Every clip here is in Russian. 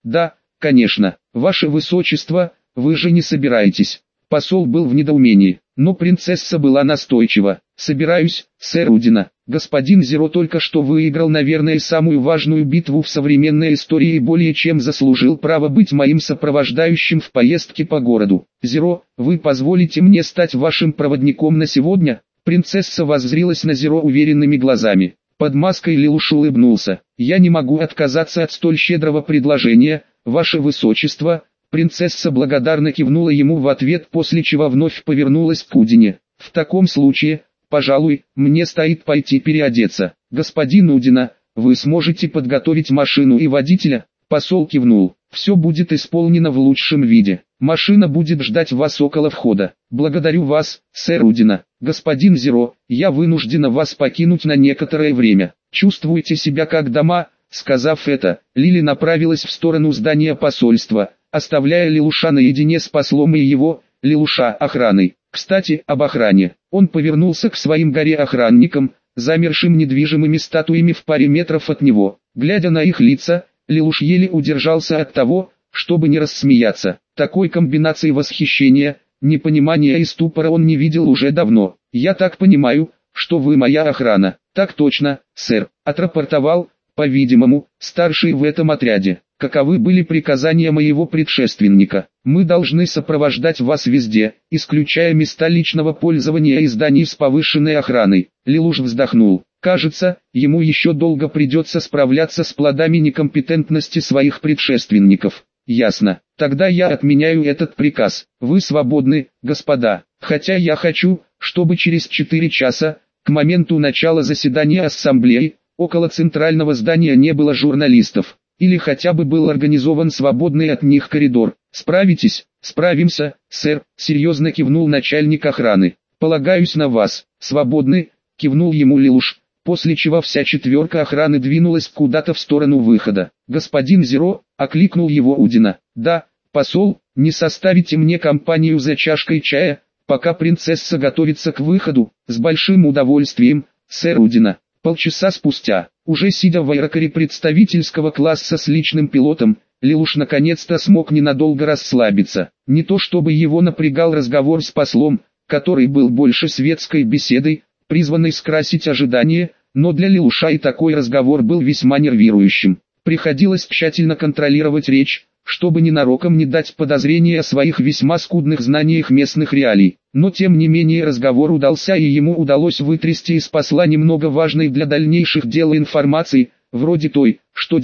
Да, конечно, ваше высочество, вы же не собираетесь. Посол был в недоумении, но принцесса была настойчива. Собираюсь, сэр Удина. Господин Зеро только что выиграл, наверное, самую важную битву в современной истории и более чем заслужил право быть моим сопровождающим в поездке по городу. Зеро, вы позволите мне стать вашим проводником на сегодня? Принцесса воззрилась на Зеро уверенными глазами. Под маской Лелуш улыбнулся. Я не могу отказаться от столь щедрого предложения, ваше высочество. Принцесса благодарно кивнула ему в ответ, после чего вновь повернулась к Удине. В таком случае, пожалуй, мне стоит пойти переодеться. Господин Удина, вы сможете подготовить машину и водителя? Посол кивнул. Все будет исполнено в лучшем виде. Машина будет ждать вас около входа. Благодарю вас, сэр Удина. Господин Зеро, я вынуждена вас покинуть на некоторое время. Чувствуете себя как дома? Сказав это, Лили направилась в сторону здания посольства, оставляя Лелуша наедине с послом и его, Лелуша, охраной. Кстати, об охране. Он повернулся к своим горе-охранникам, замершим недвижимыми статуями в паре метров от него. Глядя на их лица, Лелуш еле удержался от того, чтобы не рассмеяться. Такой комбинации восхищения, непонимания и ступора он не видел уже давно. «Я так понимаю, что вы моя охрана». «Так точно, сэр», — отрапортовал, по-видимому, старший в этом отряде. «Каковы были приказания моего предшественника? Мы должны сопровождать вас везде, исключая места личного пользования и зданий с повышенной охраной». Лелуш вздохнул. Кажется, ему еще долго придется справляться с плодами некомпетентности своих предшественников. Ясно. Тогда я отменяю этот приказ. Вы свободны, господа. Хотя я хочу, чтобы через 4 часа, к моменту начала заседания ассамблеи, около центрального здания не было журналистов. Или хотя бы был организован свободный от них коридор. Справитесь? Справимся, сэр, серьезно кивнул начальник охраны. Полагаюсь на вас. Свободны, кивнул ему Лелуш, после чего вся четверка охраны двинулась куда-то в сторону выхода. Господин Зеро, окликнул его Удина. Да, посол, не составите мне компанию за чашкой чая, пока принцесса готовится к выходу? С большим удовольствием, сэр Удина. Полчаса спустя, уже сидя в аэрокаре представительского класса с личным пилотом, Лелуш наконец-то смог ненадолго расслабиться. Не то чтобы его напрягал разговор с послом, который был больше светской беседой, призванной скрасить ожидания, но для Лелуша и такой разговор был весьма нервирующим. Приходилось тщательно контролировать речь, чтобы ненароком не дать подозрения о своих весьма скудных знаниях местных реалий. Но тем не менее разговор удался, и ему удалось вытрясти из посла немного важной для дальнейших дел информации, вроде той, что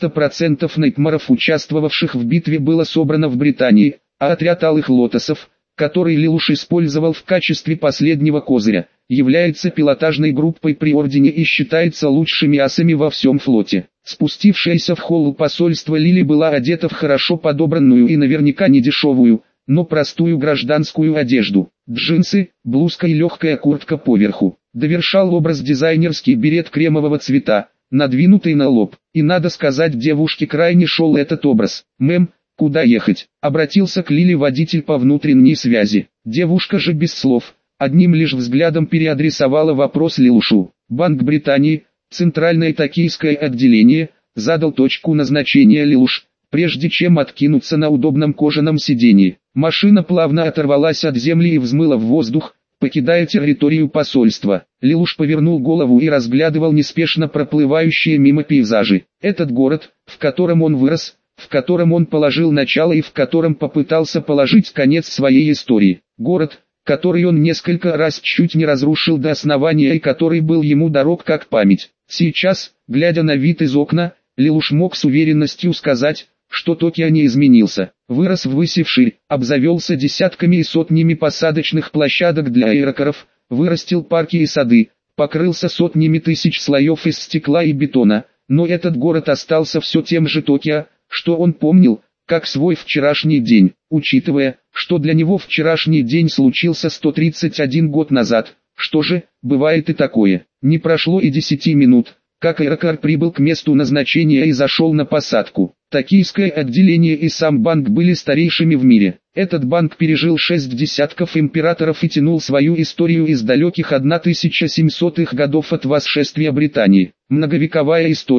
90% найтмаров, участвовавших в битве, было собрано в Британии, а отряд Алых Лотосов, который Лелуш использовал в качестве последнего козыря, является пилотажной группой при Ордене и считается лучшими асами во всем флоте. Спустившаяся в холл посольства Лили была одета в хорошо подобранную и наверняка не дешевую, но простую гражданскую одежду. Джинсы, блузка и легкая куртка поверху. Довершал образ дизайнерский берет кремового цвета, надвинутый на лоб. И надо сказать, девушке крайне шел этот образ. «Мэм, куда ехать?» — обратился к Лили водитель по внутренней связи. Девушка же без слов, одним лишь взглядом переадресовала вопрос Лелушу. «Банк Британии, Центральное токийское отделение», — задал точку назначения Лелуш, прежде чем откинуться на удобном кожаном сиденье. Машина плавно оторвалась от земли и взмыла в воздух, покидая территорию посольства. Лелуш повернул голову и разглядывал неспешно проплывающие мимо пейзажи. Этот город, в котором он вырос, в котором он положил начало и в котором попытался положить конец своей истории. Город, который он несколько раз чуть не разрушил до основания и который был ему дорог как память. Сейчас, глядя на вид из окна, Лелуш мог с уверенностью сказать, что Токио не изменился. Вырос ввысь и вширь, обзавелся десятками и сотнями посадочных площадок для аэрокаров, вырастил парки и сады, покрылся сотнями тысяч слоев из стекла и бетона, но этот город остался все тем же Токио, что он помнил, как свой вчерашний день, учитывая, что для него вчерашний день случился 131 год назад. Что же, бывает и такое. Не прошло и 10 минут, как аэрокар прибыл к месту назначения и зашел на посадку. Токийское отделение и сам банк были старейшими в мире. Этот банк пережил 6 десятков императоров и тянул свою историю из далеких 1700-х годов от восшествия Британии. Многовековая история,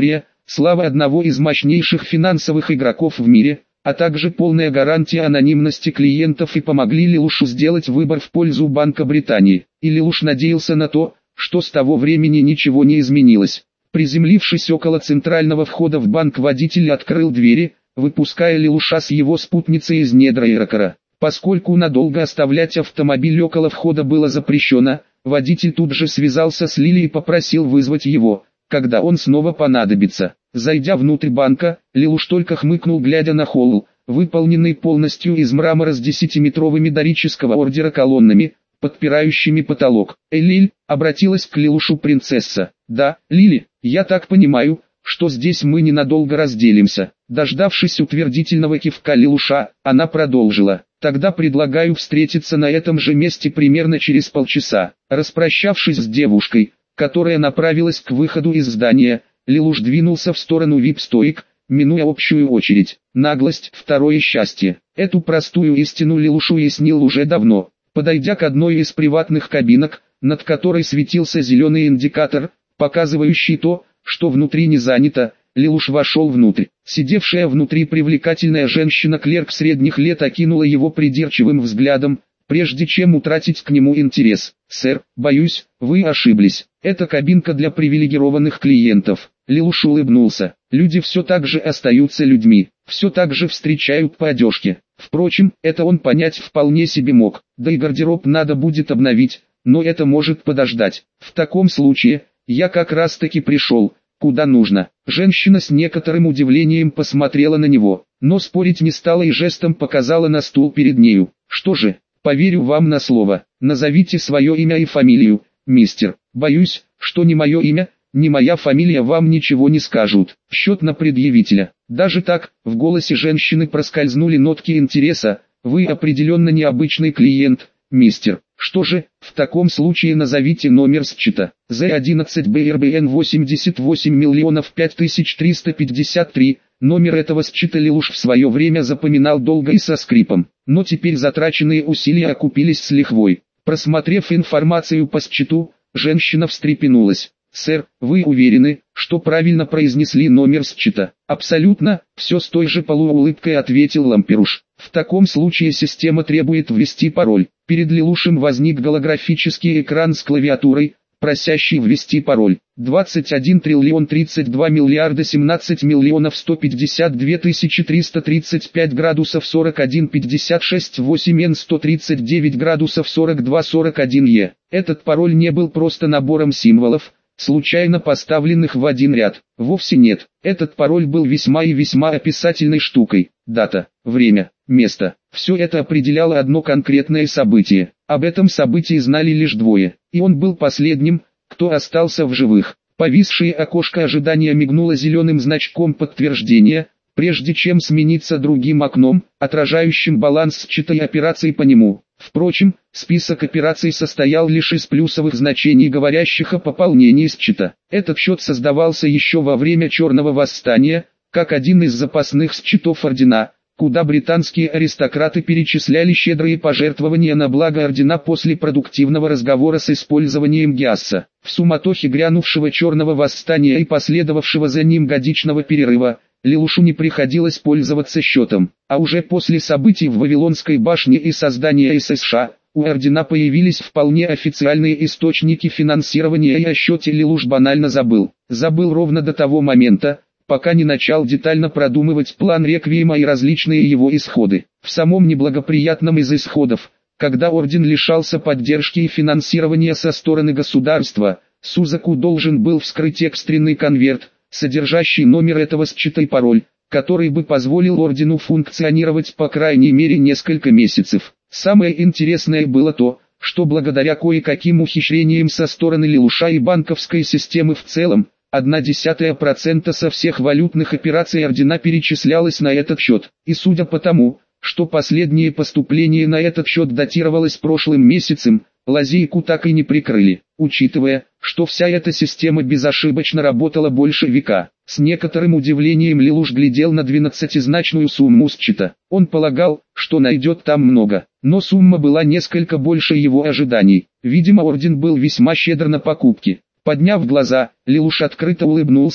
слава одного из мощнейших финансовых игроков в мире, а также полная гарантия анонимности клиентов и помогли Лелушу сделать выбор в пользу Банка Британии. И Лелуш надеялся на то, что с того времени ничего не изменилось. Приземлившись около центрального входа в банк, водитель открыл двери, выпуская Лелуша с его спутницей из недр аэрокара. Поскольку надолго оставлять автомобиль около входа было запрещено, водитель тут же связался с Лили и попросил вызвать его, когда он снова понадобится. Зайдя внутрь банка, Лелуш только хмыкнул, глядя на холл, выполненный полностью из мрамора с 10-метровыми дорического ордера колоннами, подпирающими потолок. «Лиль», — обратилась к Лелушу принцесса. «Да, Лили, я так понимаю, что здесь мы ненадолго разделимся». Дождавшись утвердительного кивка Лелуша, она продолжила. «Тогда предлагаю встретиться на этом же месте примерно через полчаса». Распрощавшись с девушкой, которая направилась к выходу из здания, Лелуш двинулся в сторону вип-стоек, минуя общую очередь. Наглость – второе счастье. Эту простую истину Лелуш уяснил уже давно. Подойдя к одной из приватных кабинок, над которой светился зеленый индикатор, показывающий то, что внутри не занято, Лелуш вошел внутрь. Сидевшая внутри привлекательная женщина-клерк средних лет окинула его придирчивым взглядом, прежде чем утратить к нему интерес. «Сэр, боюсь, вы ошиблись. Это кабинка для привилегированных клиентов». Лелуш улыбнулся. Люди все так же остаются людьми, все так же встречают по одежке. Впрочем, это он понять вполне себе мог. Да и гардероб надо будет обновить, но это может подождать. В таком случае, я как раз таки пришел, куда нужно. Женщина с некоторым удивлением посмотрела на него, но спорить не стала и жестом показала на стул перед нею. «Что же, поверю вам на слово. Назовите свое имя и фамилию, мистер. Боюсь, что ни мое имя, ни моя фамилия вам ничего не скажут». Счет на предъявителя. Даже так, в голосе женщины проскользнули нотки интереса. «Вы определенно необычный клиент, мистер. Что же, в таком случае назовите номер счета. Z11BRBN 88 5353. Номер этого счета Лелуш в свое время запоминал долго и со скрипом, но теперь затраченные усилия окупились с лихвой. Просмотрев информацию по счету, женщина встрепенулась. «Сэр, вы уверены, что правильно произнесли номер счета?» «Абсолютно», — все с той же полуулыбкой ответил Ламперуш. «В таком случае система требует ввести пароль». Перед Лелушем возник голографический экран с клавиатурой, просящий ввести пароль. 21 триллион 32 миллиарда 17 миллионов 152 тысячи 335 градусов 41 56 8 N 139 градусов 42 41 Е. Этот пароль не был просто набором символов, случайно поставленных в один ряд. Вовсе нет. Этот пароль был весьма и весьма описательной штукой. Дата, время, место. Все это определяло одно конкретное событие. Об этом событии знали лишь двое, и он был последним, кто остался в живых. Повисшее окошко ожидания мигнуло зеленым значком подтверждения, прежде чем смениться другим окном, отражающим баланс счета и операций по нему. Впрочем, список операций состоял лишь из плюсовых значений, говорящих о пополнении счета. Этот счет создавался еще во время Черного восстания, как один из запасных счетов ордена, куда британские аристократы перечисляли щедрые пожертвования на благо ордена после продуктивного разговора с использованием Гиасса. В суматохе грянувшего Черного восстания и последовавшего за ним годичного перерыва, Лелушу не приходилось пользоваться счетом, а уже после событий в Вавилонской башне и создания ССШ, у ордена появились вполне официальные источники финансирования, и о счете Лелуш банально забыл. Забыл ровно до того момента, пока не начал детально продумывать план реквиема и различные его исходы. В самом неблагоприятном из исходов, когда орден лишался поддержки и финансирования со стороны государства, Сузаку должен был вскрыть экстренный конверт, содержащий номер этого счета и пароль, который бы позволил ордену функционировать по крайней мере несколько месяцев. Самое интересное было то, что благодаря кое-каким ухищрениям со стороны Лелуша и банковской системы в целом, 0,1% со всех валютных операций ордена перечислялось на этот счет. И судя по тому, что последнее поступление на этот счет датировалось прошлым месяцем, лазейку так и не прикрыли. Учитывая, что вся эта система безошибочно работала больше века, с некоторым удивлением Лелуш глядел на 12-значную сумму счета. Он полагал, что найдет там много, но сумма была несколько больше его ожиданий. Видимо, орден был весьма щедр на покупки. Подняв глаза, Лелуш открыто улыбнулся,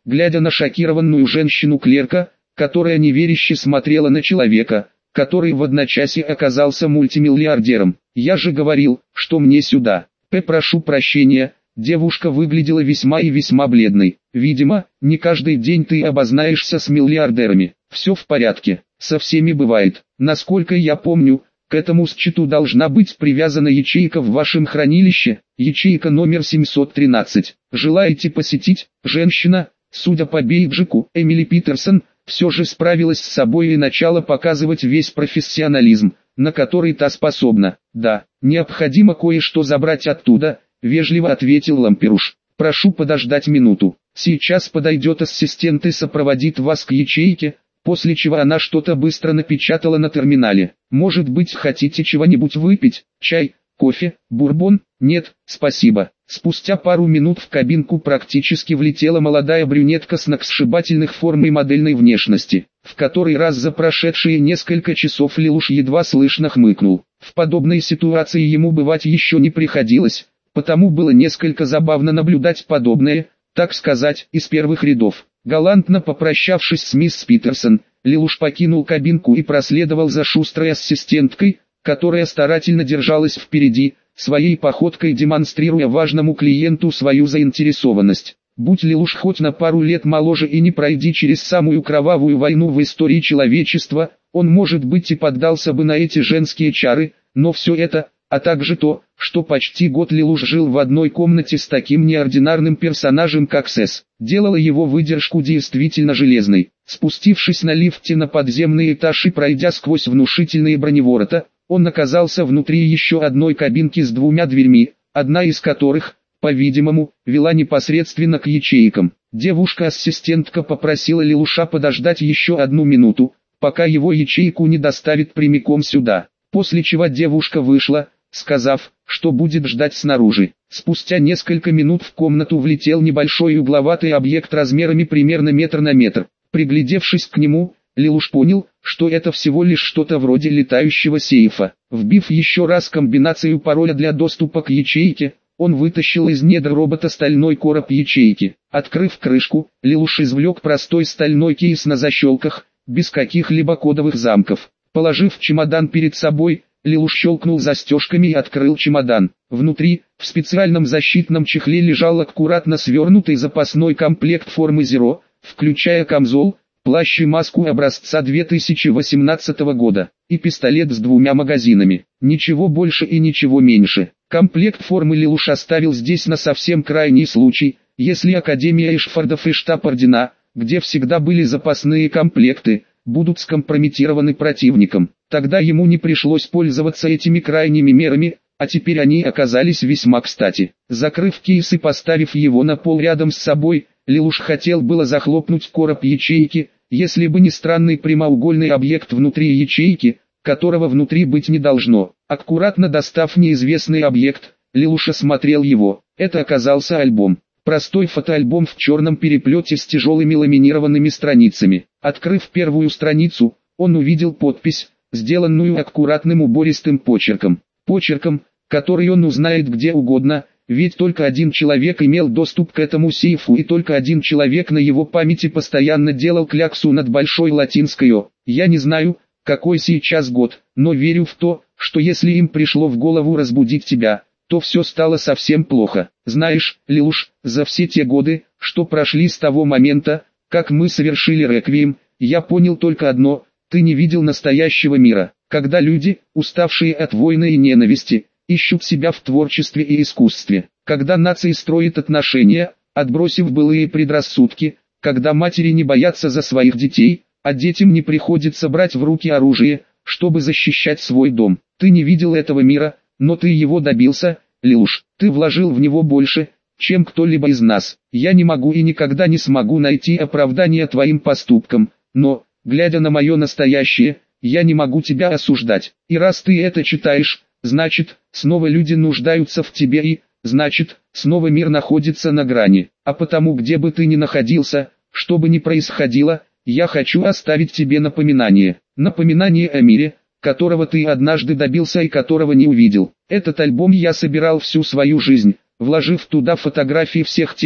глядя на шокированную женщину-клерка, которая неверяще смотрела на человека, который в одночасье оказался мультимиллиардером. «Я же говорил, что мне сюда. Прошу прощения». Девушка выглядела весьма и весьма бледной. «Видимо, не каждый день ты обознаешься с миллиардерами. Все в порядке, со всеми бывает. Насколько я помню, к этому счету должна быть привязана ячейка в вашем хранилище, ячейка номер 713. Желаете посетить?» Женщина, судя по бейджику, Эмили Питерсон, все же справилась с собой и начала показывать весь профессионализм, на который та способна. «Да, необходимо кое-что забрать оттуда», — вежливо ответил Лампируш. «Прошу подождать минуту. Сейчас подойдет ассистент и сопроводит вас к ячейке», после чего она что-то быстро напечатала на терминале. «Может быть, хотите чего-нибудь выпить? Чай, кофе, бурбон?» «Нет, спасибо». Спустя пару минут в кабинку практически влетела молодая брюнетка с сногсшибательных форм и модельной внешности. В который раз за прошедшие несколько часов Лелуш едва слышно хмыкнул. В подобной ситуации ему бывать еще не приходилось, потому было несколько забавно наблюдать подобное, так сказать, из первых рядов. Галантно попрощавшись с мисс Питерсон, Лелуш покинул кабинку и проследовал за шустрой ассистенткой, которая старательно держалась впереди, своей походкой демонстрируя важному клиенту свою заинтересованность. Будь Лелуш хоть на пару лет моложе и не пройди через самую кровавую войну в истории человечества, он, может быть, и поддался бы на эти женские чары, но все это, а также то, что почти год Лелуш жил в одной комнате с таким неординарным персонажем как Сэс, делало его выдержку действительно железной. Спустившись на лифте на подземный этаж и пройдя сквозь внушительные броневорота, он оказался внутри еще одной кабинки с двумя дверьми, одна из которых, по-видимому, вела непосредственно к ячейкам. Девушка-ассистентка попросила Лелуша подождать еще одну минуту, пока его ячейку не доставит прямиком сюда, после чего девушка вышла, сказав, что будет ждать снаружи. Спустя несколько минут в комнату влетел небольшой угловатый объект размерами примерно метр на метр. Приглядевшись к нему, Лелуш понял, что это всего лишь что-то вроде летающего сейфа. Вбив еще раз комбинацию пароля для доступа к ячейке, он вытащил из недр робота стальной короб ячейки. Открыв крышку, Лелуш извлек простой стальной кейс на защелках, без каких-либо кодовых замков. Положив чемодан перед собой, Лелуш щелкнул застежками и открыл чемодан. Внутри, в специальном защитном чехле лежал аккуратно свернутый запасной комплект формы Zero, включая камзол, плащ и маску образца 2018 года, и пистолет с двумя магазинами. Ничего больше и ничего меньше. Комплект формы Лелуш оставил здесь на совсем крайний случай, если Академия Эшфордов и штаб Ордена, где всегда были запасные комплекты, будут скомпрометированы противником. Тогда ему не пришлось пользоваться этими крайними мерами, а теперь они оказались весьма кстати. Закрыв кейс и поставив его на пол рядом с собой, Лелуш хотел было захлопнуть короб ячейки, если бы не странный прямоугольный объект внутри ячейки, которого внутри быть не должно. Аккуратно достав неизвестный объект, Лелуш осмотрел его. Это оказался альбом. Простой фотоальбом в черном переплете с тяжелыми ламинированными страницами. Открыв первую страницу, он увидел подпись, сделанную аккуратным убористым почерком. Почерком, который он узнает где угодно, ведь только один человек имел доступ к этому сейфу и только один человек на его памяти постоянно делал кляксу над большой латинской «О». Я не знаю, какой сейчас год, но верю в то, что если им пришло в голову разбудить тебя, то все стало совсем плохо. Знаешь, Лелуш, за все те годы, что прошли с того момента, как мы совершили реквием, я понял только одно: ты не видел настоящего мира. Когда люди, уставшие от войны и ненависти, ищут себя в творчестве и искусстве. Когда нации строят отношения, отбросив былые предрассудки, когда матери не боятся за своих детей, а детям не приходится брать в руки оружие, чтобы защищать свой дом. Ты не видел этого мира, но ты его добился, Лелуш. Ты вложил в него больше, чем кто-либо из нас. Я не могу и никогда не смогу найти оправдание твоим поступкам, но, глядя на мое настоящее, я не могу тебя осуждать. И раз ты это читаешь, значит, снова люди нуждаются в тебе и, значит, снова мир находится на грани. А потому, где бы ты ни находился, что бы ни происходило, я хочу оставить тебе напоминание. Напоминание о мире, которого ты однажды добился и которого не увидел. Этот альбом я собирал всю свою жизнь, вложив туда фотографии всех тех,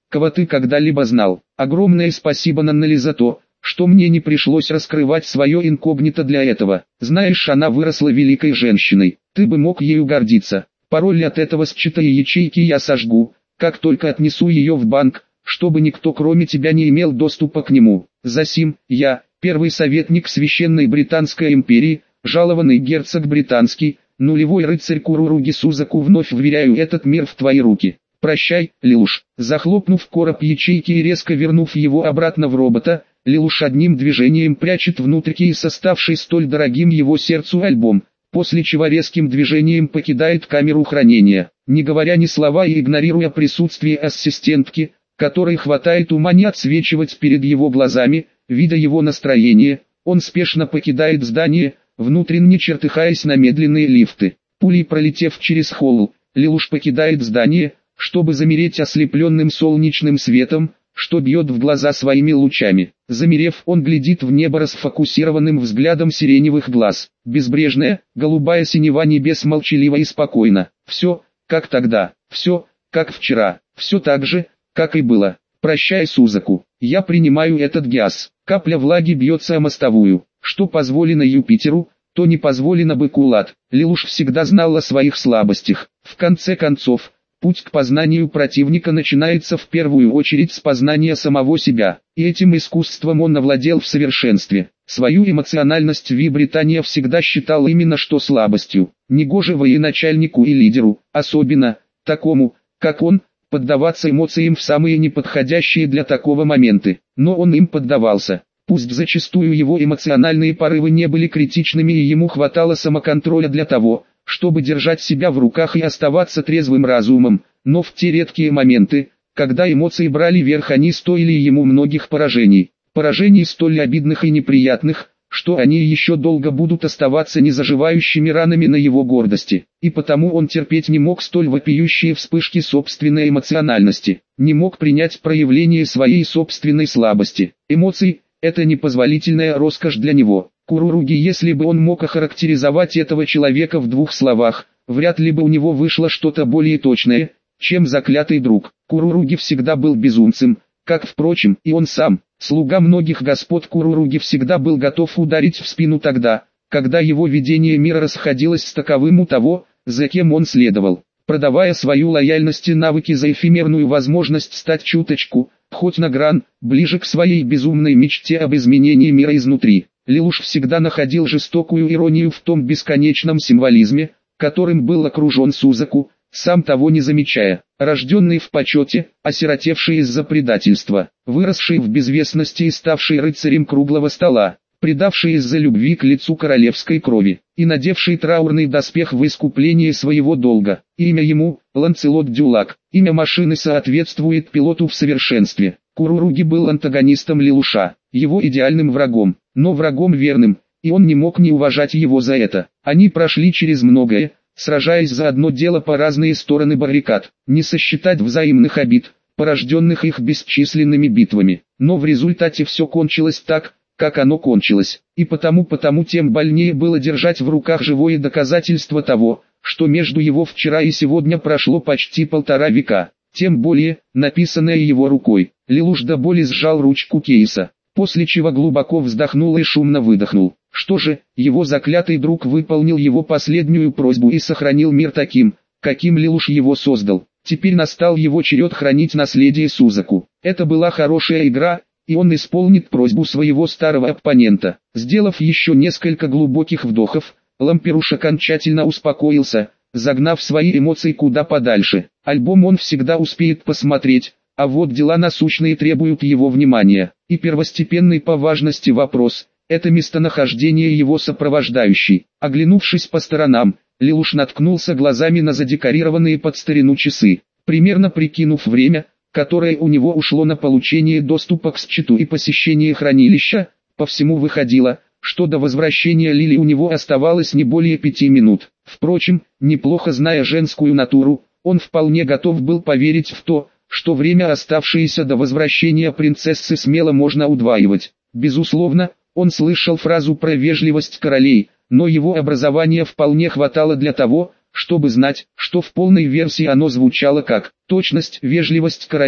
кого ты когда-либо знал. Огромное спасибо Наннели за то, что мне не пришлось раскрывать свое инкогнито для этого. Знаешь, она выросла великой женщиной, ты бы мог ею гордиться. Пароль от этого счета и ячейки я сожгу, как только отнесу ее в банк, чтобы никто кроме тебя не имел доступа к нему. Засим, я, первый советник Священной Британской империи, жалованный герцог британский, нулевой рыцарь Куруруги Сузаку, вновь вверяю этот мир в твои руки. Прощай, Лилуш. Захлопнув короб ячейки и резко вернув его обратно в робота, Лилуш одним движением прячет внутрь кейса ставший столь дорогим его сердцу альбом, после чего резким движением покидает камеру хранения, не говоря ни слова и игнорируя присутствие ассистентки, которой хватает ума не отсвечивать перед его глазами. Видя его настроение, он спешно покидает здание, внутренне чертыхаясь на медленные лифты. Пулей пролетев через холл, Лилуш покидает здание, чтобы замереть ослепленным солнечным светом, что бьет в глаза своими лучами. Замерев, он глядит в небо расфокусированным взглядом сиреневых глаз. Безбрежная, голубая синева небес молчаливо и спокойно. Все, как тогда, все, как вчера, все так же, как и было. Прощай, Сузаку, я принимаю этот газ. Капля влаги бьется о мостовую. Что позволено Юпитеру, то не позволено быку Лад. Лилуш всегда знал о своих слабостях. В конце концов, путь к познанию противника начинается в первую очередь с познания самого себя, и этим искусством он овладел в совершенстве. Свою эмоциональность Британия всегда считал именно что слабостью. Негоже военачальнику и лидеру, особенно такому, как он, поддаваться эмоциям в самые неподходящие для такого моменты, но он им поддавался. Пусть зачастую его эмоциональные порывы не были критичными и ему хватало самоконтроля для того, чтобы держать себя в руках и оставаться трезвым разумом, но в те редкие моменты, когда эмоции брали верх, они стоили ему многих поражений. Поражений столь обидных и неприятных, что они еще долго будут оставаться незаживающими ранами на его гордости. И потому он терпеть не мог столь вопиющие вспышки собственной эмоциональности, не мог принять проявление своей собственной слабости. Эмоции – это непозволительная роскошь для него. Куруруги, если бы он мог охарактеризовать этого человека в двух словах, вряд ли бы у него вышло что-то более точное, чем заклятый друг. Куруруги всегда был безумцем, как, впрочем, и он сам. Слуга многих господ Куруруги всегда был готов ударить в спину тогда, когда его видение мира расходилось с таковым у того, за кем он следовал. Продавая свою лояльность и навыки за эфемерную возможность стать чуточку, хоть на грань, ближе к своей безумной мечте об изменении мира изнутри. Лилуш всегда находил жестокую иронию в том бесконечном символизме, которым был окружен Сузаку, сам того не замечая. Рожденный в почете, осиротевший из-за предательства, выросший в безвестности и ставший рыцарем круглого стола, предавший из-за любви к лицу королевской крови, и надевший траурный доспех в искупление своего долга. Имя ему – Ланцелот Дюлак, имя машины соответствует пилоту в совершенстве. Куруруги был антагонистом Лилуша, его идеальным врагом, но врагом верным, и он не мог не уважать его за это. Они прошли через многое, сражаясь за одно дело по разные стороны баррикад, не сосчитать взаимных обид, порожденных их бесчисленными битвами. Но в результате все кончилось так, как оно кончилось, и потому тем больнее было держать в руках живое доказательство того, что между его вчера и сегодня прошло почти 1,5 века, тем более, написанное его рукой. Лилуш до боли сжал ручку кейса, после чего глубоко вздохнул и шумно выдохнул. Что же, его заклятый друг выполнил его последнюю просьбу и сохранил мир таким, каким Лилуш его создал. Теперь настал его черед хранить наследие Сузаку. Это была хорошая игра, и он исполнит просьбу своего старого оппонента. Сделав еще несколько глубоких вдохов, Лампируш окончательно успокоился, загнав свои эмоции куда подальше. Альбом он всегда успеет посмотреть, а вот дела насущные требуют его внимания. И первостепенный по важности вопрос – это местонахождение его сопровождающей. Оглянувшись по сторонам, Лилуш наткнулся глазами на задекорированные под старину часы. Примерно прикинув время, которое у него ушло на получение доступа к счету и посещение хранилища, по всему выходило, что до возвращения Лили у него оставалось не более 5 минут. Впрочем, неплохо зная женскую натуру, он вполне готов был поверить в то, что время, оставшееся до возвращения принцессы, смело можно удваивать. Безусловно, он слышал фразу про вежливость королей, но его образования вполне хватало для того, чтобы знать, что в полной версии оно звучало как «точность, вежливость королей»,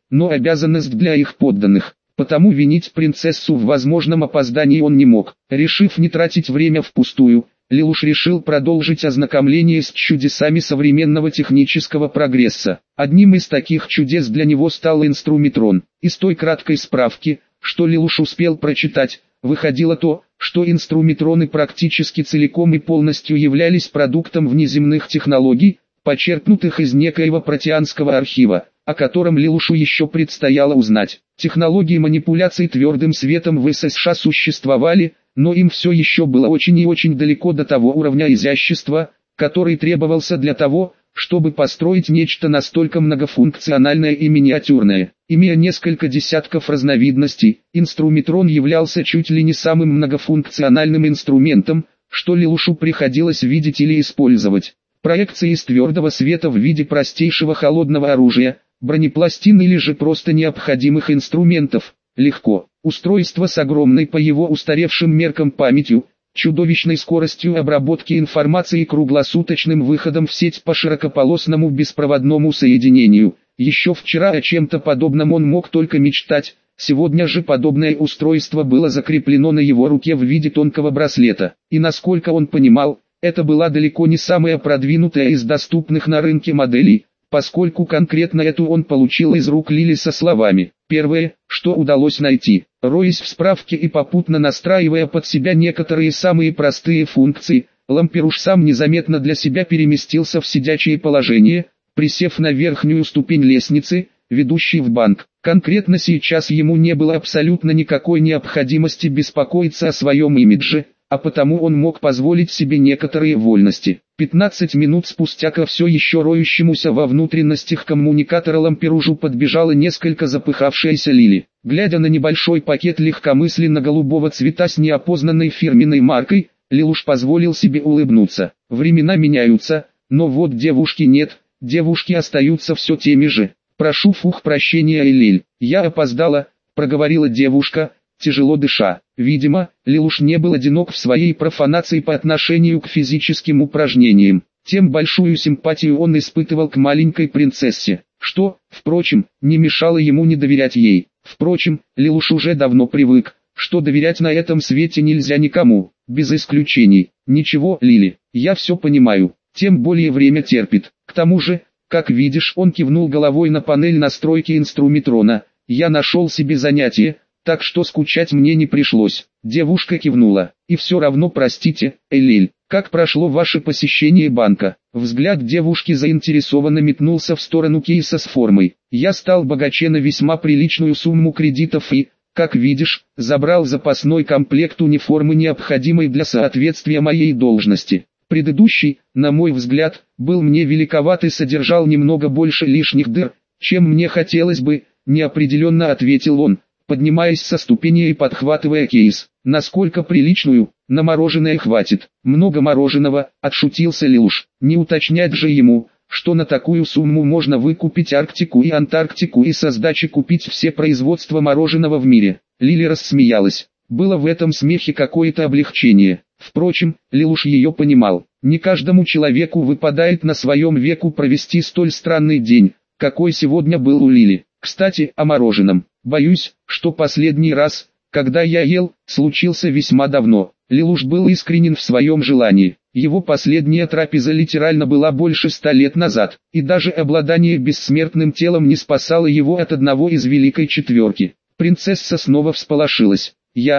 но обязанность для их подданных. Потому винить принцессу в возможном опоздании он не мог. Решив не тратить время впустую, Лелуш решил продолжить ознакомление с чудесами современного технического прогресса. Одним из таких чудес для него стал инструментрон. Из той краткой справки, что Лелуш успел прочитать, выходило то, что инструметроны практически целиком и полностью являлись продуктом внеземных технологий, почерпнутых из некоего протеанского архива, о котором Лелушу еще предстояло узнать. Технологии манипуляций твердым светом в СССР существовали, но им все еще было очень и очень далеко до того уровня изящества, который требовался для того, чтобы построить нечто настолько многофункциональное и миниатюрное. Имея несколько десятков разновидностей, инструментрон являлся чуть ли не самым многофункциональным инструментом, что Лелушу приходилось видеть или использовать. Проекции из твердого света в виде простейшего холодного оружия, бронепластин или же просто необходимых инструментов, легко. Устройство с огромной по его устаревшим меркам памятью, чудовищной скоростью обработки информации и круглосуточным выходом в сеть по широкополосному беспроводному соединению. Еще вчера о чем-то подобном он мог только мечтать, сегодня же подобное устройство было закреплено на его руке в виде тонкого браслета. И насколько он понимал, это была далеко не самая продвинутая из доступных на рынке моделей, поскольку конкретно эту он получил из рук Лили со словами: «Первое, что удалось найти, роясь в справке и попутно настраивая под себя некоторые самые простые функции, Лампируш сам незаметно для себя переместился в сидячее положение, присев на верхнюю ступень лестницы, ведущей в банк. Конкретно сейчас ему не было абсолютно никакой необходимости беспокоиться о своем имидже, а потому он мог позволить себе некоторые вольности. 15 минут спустя ко все еще роющемуся во внутренностях коммуникатора Лампиружу подбежала несколько запыхавшаяся Лили. Глядя на небольшой пакет легкомысленно голубого цвета с неопознанной фирменной маркой, Лелуш позволил себе улыбнуться. Времена меняются, но вот девушки нет, девушки остаются все теми же. «Прошу прощения, Элель, я опоздала», — проговорила девушка, тяжело дыша. Видимо, Лелуш не был одинок в своей профанации по отношению к физическим упражнениям. Тем большую симпатию он испытывал к маленькой принцессе, что, впрочем, не мешало ему не доверять ей. Впрочем, Лелуш уже давно привык, что доверять на этом свете нельзя никому, без исключений. «Ничего, Лили, я все понимаю, тем более время терпит. К тому же, как видишь», он кивнул головой на панель настройки инструментрона, «я нашел себе занятие, так что скучать мне не пришлось». Девушка кивнула. «И все равно простите, Элель, как прошло ваше посещение банка?» Взгляд девушки заинтересованно метнулся в сторону кейса с формой. «Я стал богаче на весьма приличную сумму кредитов и, как видишь, забрал запасной комплект униформы, необходимой для соответствия моей должности. Предыдущий, на мой взгляд, был мне великоват и содержал немного больше лишних дыр, чем мне хотелось бы», неопределенно ответил он, поднимаясь со ступени и подхватывая кейс. «Насколько приличную? На мороженое хватит». «Много мороженого», — отшутился Лелуш. Не уточнять же ему, что на такую сумму можно выкупить Арктику и Антарктику и со сдачи купить все производства мороженого в мире. Лили рассмеялась. Было в этом смехе какое-то облегчение. Впрочем, Лелуш ее понимал. Не каждому человеку выпадает на своем веку провести столь странный день, какой сегодня был у Лили. Кстати, о мороженом. Боюсь, что последний раз, когда я ел, случился весьма давно. Лелуш был искренен в своем желании. Его последняя трапеза литерально была больше 100 лет назад, и даже обладание бессмертным телом не спасало его от одного из Великой Четверки. Принцесса снова всполошилась.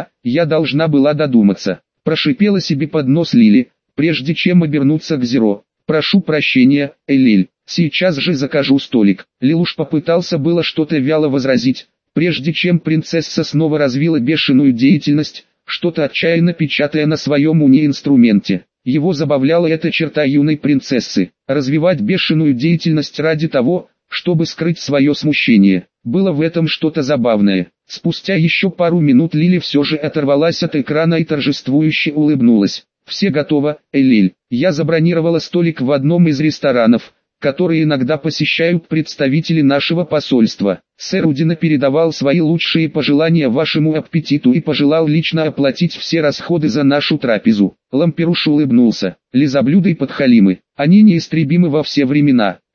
Я должна была додуматься», — прошипела себе под нос Лили, прежде чем обернуться к Зеро. «Прошу прощения, Элель, сейчас же закажу столик». Лелуш попытался было что-то вяло возразить, прежде чем принцесса снова развила бешеную деятельность, что-то отчаянно печатая на своем инструменте. Его забавляла эта черта юной принцессы, развивать бешеную деятельность ради того, чтобы скрыть свое смущение. Было в этом что-то забавное. Спустя еще пару минут Лили все же оторвалась от экрана и торжествующе улыбнулась. «Все готово, Элель. Я забронировала столик в одном из ресторанов, которые иногда посещают представители нашего посольства. Сэр Удина передавал свои лучшие пожелания вашему аппетиту и пожелал лично оплатить все расходы за нашу трапезу». Лампируш улыбнулся. «Лизоблюды и подхалимы, они неистребимы во все времена.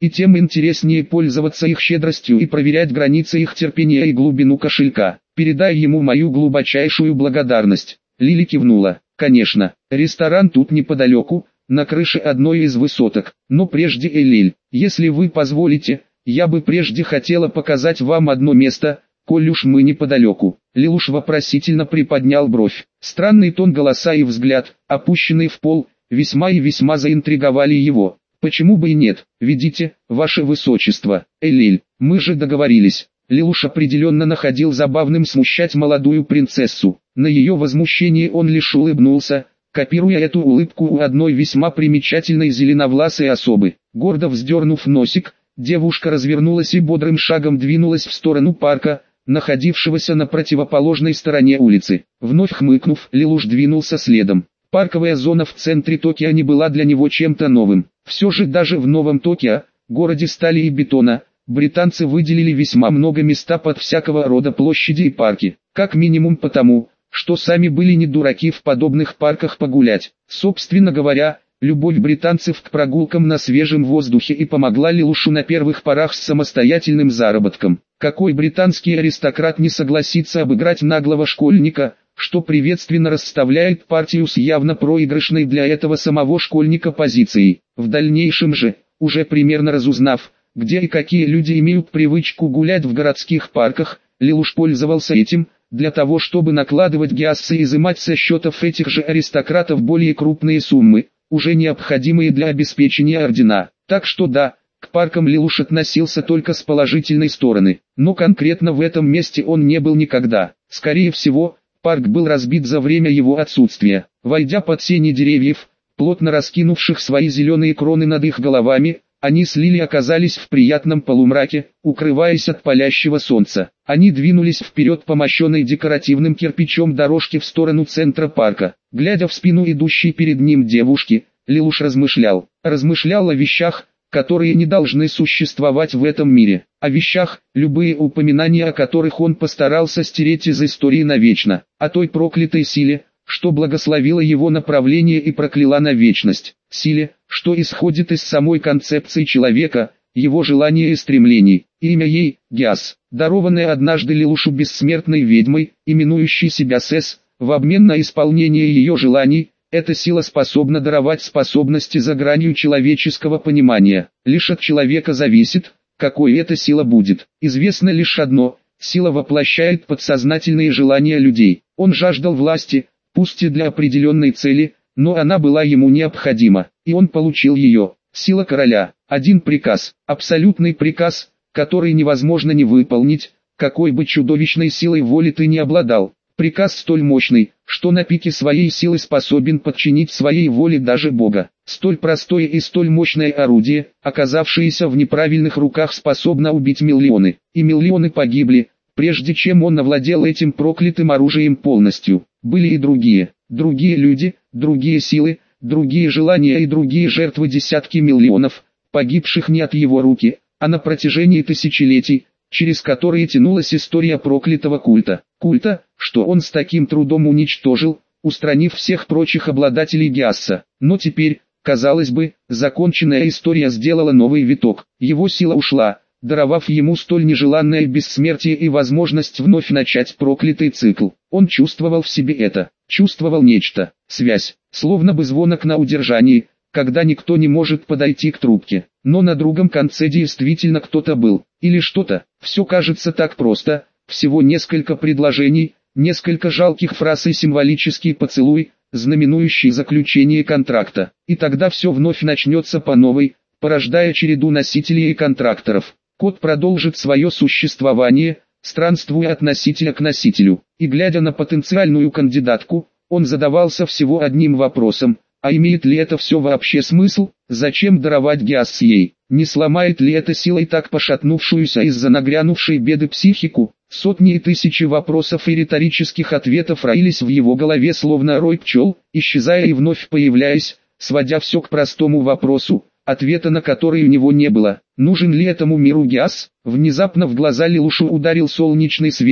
и тем интереснее пользоваться их щедростью и проверять границы их терпения и глубину кошелька. Передай ему мою глубочайшую благодарность. Лили кивнула. Конечно, ресторан тут неподалеку, на крыше одной из высоток. Но прежде, Элиль, если вы позволите, я бы прежде хотела показать вам одно место, коль уж мы неподалеку. Лилуш вопросительно приподнял бровь. Странный тон голоса и взгляд, опущенный в пол, весьма и весьма заинтриговали его. Почему бы и нет? Ведите, ваше высочество. Элиль, мы же договорились. Лилуш определенно находил забавным смущать молодую принцессу. На ее возмущение он лишь улыбнулся, копируя эту улыбку у одной весьма примечательной зеленовласой особы. Гордо вздернув носик, девушка развернулась и бодрым шагом двинулась в сторону парка, находившегося на противоположной стороне улицы. Вновь хмыкнув, Лилуш двинулся следом. Парковая зона в центре Токио не была для него чем-то новым. Все же даже в Новом Токио, городе стали и бетона, британцы выделили весьма много места под всякого рода площади и парки. Как минимум потому, что сами были не дураки в подобных парках погулять. Собственно говоря, любовь британцев к прогулкам на свежем воздухе и помогла Лилушу на первых порах с самостоятельным заработком. Какой британский аристократ не согласится обыграть наглого школьника, что приветственно расставляет партию с явно проигрышной для этого самого школьника позицией. В дальнейшем же, уже примерно разузнав, где и какие люди имеют привычку гулять в городских парках, Лилуш пользовался этим, для того чтобы накладывать гиассы и изымать со счетов этих же аристократов более крупные суммы, уже необходимые для обеспечения ордена. Так что да, к паркам Лилуш относился только с положительной стороны, но конкретно в этом месте он не был никогда. Скорее всего, парк был разбит за время его отсутствия. Войдя под сени деревьев, плотно раскинувших свои зеленые кроны над их головами, они с Лили оказались в приятном полумраке, укрываясь от палящего солнца. Они двинулись вперед по мощенной декоративным кирпичом дорожке в сторону центра парка. Глядя в спину идущей перед ним девушки, Лилуш размышлял о вещах, которые не должны существовать в этом мире, о вещах, любые упоминания о которых он постарался стереть из истории навечно, о той проклятой силе, что благословила его направление и прокляла на вечность, силе, что исходит из самой концепции человека, его желания и стремлений. Имя ей – Гиас, дарованное однажды Лилушу бессмертной ведьмой, именующей себя Сэс, в обмен на исполнение ее желаний. Эта сила способна даровать способности за гранью человеческого понимания. Лишь от человека зависит, какой эта сила будет. Известно лишь одно – сила воплощает подсознательные желания людей. Он жаждал власти, пусть и для определенной цели, но она была ему необходима, и он получил ее. Сила короля – один приказ, абсолютный приказ, который невозможно не выполнить, какой бы чудовищной силой воли ты не обладал. Приказ столь мощный, что на пике своей силы способен подчинить своей воле даже Бога. Столь простое и столь мощное орудие, оказавшееся в неправильных руках, способно убить миллионы. И миллионы погибли, прежде чем он овладел этим проклятым оружием полностью. Были и другие люди, другие силы, другие желания и другие жертвы, десятки миллионов, погибших не от его руки, а на протяжении тысячелетий, через которые тянулась история проклятого культа. Культа, что он с таким трудом уничтожил, устранив всех прочих обладателей Гиасса. Но теперь, казалось бы, законченная история сделала новый виток. Его сила ушла, даровав ему столь нежеланное бессмертие и возможность вновь начать проклятый цикл. Он чувствовал в себе это, чувствовал нечто, связь, словно бы звонок на удержании, когда никто не может подойти к трубке. Но на другом конце действительно кто-то был, или что-то. Все кажется так просто, всего несколько предложений, несколько жалких фраз и символический поцелуй, знаменующий заключение контракта. И тогда все вновь начнется по новой, порождая череду носителей и контракторов. Код продолжит свое существование, странствуя от носителя к носителю. И глядя на потенциальную кандидатку, он задавался всего одним вопросом: а имеет ли это все вообще смысл? Зачем даровать Гиас ей? Не сломает ли это силой так пошатнувшуюся из-за нагрянувшей беды психику? Сотни и тысячи вопросов и риторических ответов роились в его голове словно рой пчел, исчезая и вновь появляясь, сводя все к простому вопросу, ответа на который у него не было. Нужен ли этому миру Гиас? Внезапно в глаза Лилушу ударил солнечный свет,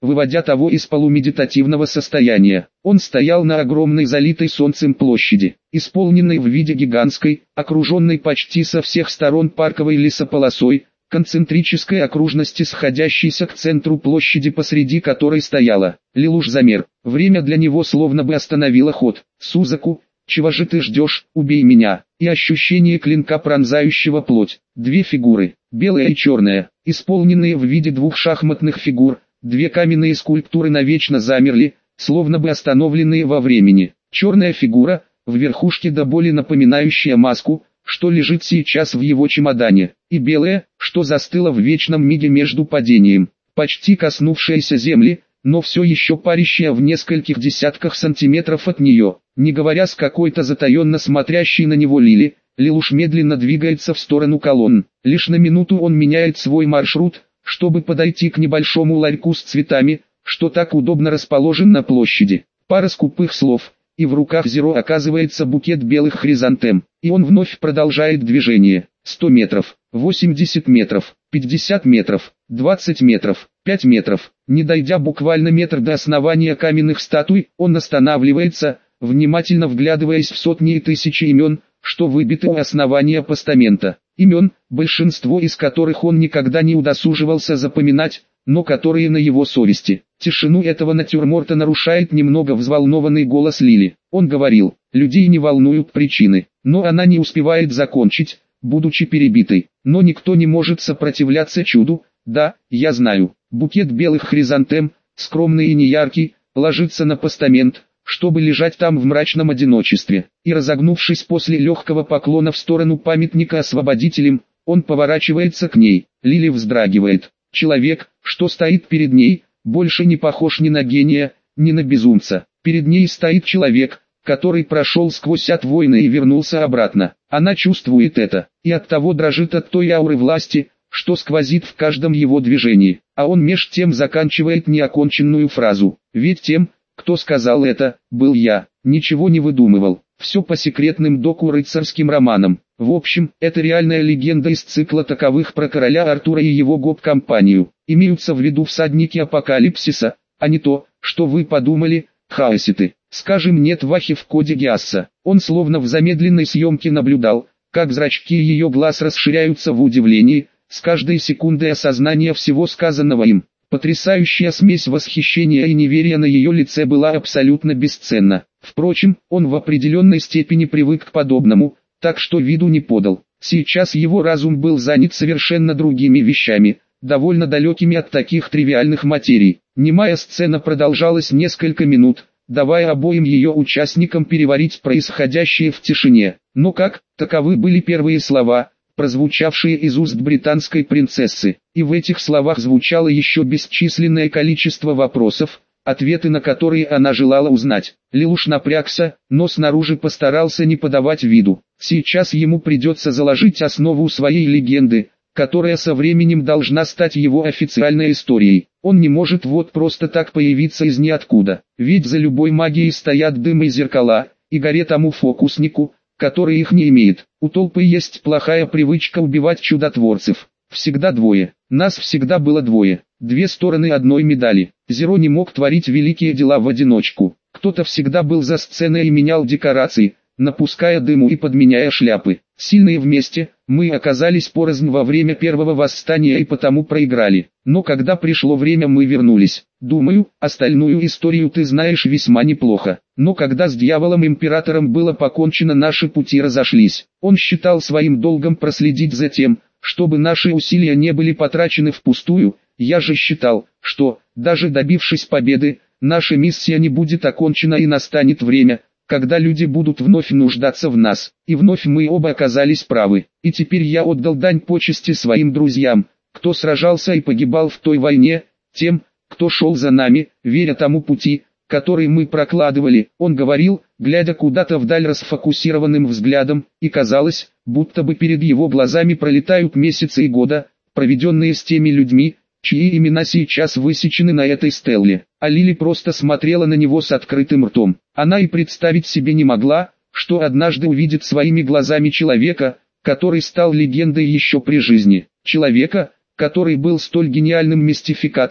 выводя того из полумедитативного состояния. Он стоял на огромной залитой солнцем площади, исполненной в виде гигантской, окруженной почти со всех сторон парковой лесополосой, концентрической окружности, сходящейся к центру площади, посреди которой стояла. Лелуш замер. Время для него словно бы остановило ход. «Сузаку, чего же ты ждешь, убей меня!» И ощущение клинка, пронзающего плоть. Две фигуры, белая и черная, исполненные в виде двух шахматных фигур, две каменные скульптуры навечно замерли, словно бы остановленные во времени. Черная фигура, в верхушке до боли напоминающая маску, что лежит сейчас в его чемодане, и белая, что застыла в вечном миге между падением, почти коснувшаяся земли, но все еще парящая в нескольких десятках сантиметров от нее. Не говоря с какой-то затаенно смотрящей на него Лили, Лелуш медленно двигается в сторону колонн. Лишь на минуту он меняет свой маршрут, чтобы подойти к небольшому ларьку с цветами, что так удобно расположен на площади. Пара скупых слов, и в руках Зеро оказывается букет белых хризантем, и он вновь продолжает движение. 100 метров, 80 метров, 50 метров, 20 метров, 5 метров. Не дойдя буквально метр до основания каменных статуй, он останавливается, внимательно вглядываясь в сотни и тысячи имен, что выбиты у основания постамента. Имен, большинство из которых он никогда не удосуживался запоминать, но которые на его совести. Тишину этого натюрморта нарушает немного взволнованный голос Лили. Он говорил: людей не волнуют причины, но она не успевает закончить, будучи перебитой. Но никто не может сопротивляться чуду. Да, я знаю. Букет белых хризантем, скромный и неяркий, ложится на постамент, чтобы лежать там в мрачном одиночестве. И разогнувшись после легкого поклона в сторону памятника освободителям, он поворачивается к ней. Лили вздрагивает. Человек, что стоит перед ней, больше не похож ни на гения, ни на безумца. Перед ней стоит человек, который прошел сквозь ад войны и вернулся обратно. Она чувствует это, и оттого дрожит от той ауры власти, что сквозит в каждом его движении. А он меж тем заканчивает неоконченную фразу. Ведь тем, кто сказал это, был я. Ничего не выдумывал. Все по секретным доку-рыцарским романам. В общем, это реальная легенда из цикла таковых про короля Артура и его гоп-компанию. Имеются в виду всадники апокалипсиса, а не то, что вы подумали, хаоситы. Скажем нет Вахи в коде Гиасса. Он словно в замедленной съемке наблюдал, как зрачки ее глаз расширяются в удивлении, с каждой секундой осознания всего сказанного им. Потрясающая смесь восхищения и неверия на ее лице была абсолютно бесценна. Впрочем, он в определенной степени привык к подобному, так что виду не подал. Сейчас его разум был занят совершенно другими вещами, довольно далекими от таких тривиальных материй. Немая сцена продолжалась несколько минут, давая обоим ее участникам переварить происходящее в тишине. Но как, таковы были первые слова, прозвучавшие из уст британской принцессы, и в этих словах звучало еще бесчисленное количество вопросов, ответы на которые она желала узнать. Лелуш напрягся, но снаружи постарался не подавать виду. Сейчас ему придется заложить основу своей легенды, которая со временем должна стать его официальной историей. Он не может вот просто так появиться из ниоткуда, ведь за любой магией стоят дым и зеркала, и горе тому фокуснику, который их не имеет. У толпы есть плохая привычка убивать чудотворцев. Всегда двое. Нас всегда было двое. Две стороны одной медали. Зеро не мог творить великие дела в одиночку. Кто-то всегда был за сценой и менял декорации, напуская дыму и подменяя шляпы. Сильные вместе, мы оказались порознь во время первого восстания и потому проиграли. Но когда пришло время, мы вернулись. Думаю, остальную историю ты знаешь весьма неплохо. Но когда с дьяволом-императором было покончено, наши пути разошлись. Он считал своим долгом проследить за тем, чтобы наши усилия не были потрачены впустую. Я же считал, что, даже добившись победы, наша миссия не будет окончена и настанет время, когда люди будут вновь нуждаться в нас. И вновь мы оба оказались правы. И теперь я отдал дань почести своим друзьям, кто сражался и погибал в той войне, тем, кто шел за нами, веря тому пути, который мы прокладывали. Он говорил, глядя куда-то вдаль расфокусированным взглядом, и казалось, будто бы перед его глазами пролетают месяцы и года, проведенные с теми людьми, чьи имена сейчас высечены на этой стелле. А Лили просто смотрела на него с открытым ртом. Она и представить себе не могла, что однажды увидит своими глазами человека, который стал легендой еще при жизни. Человека, который был столь гениальным мистификатором,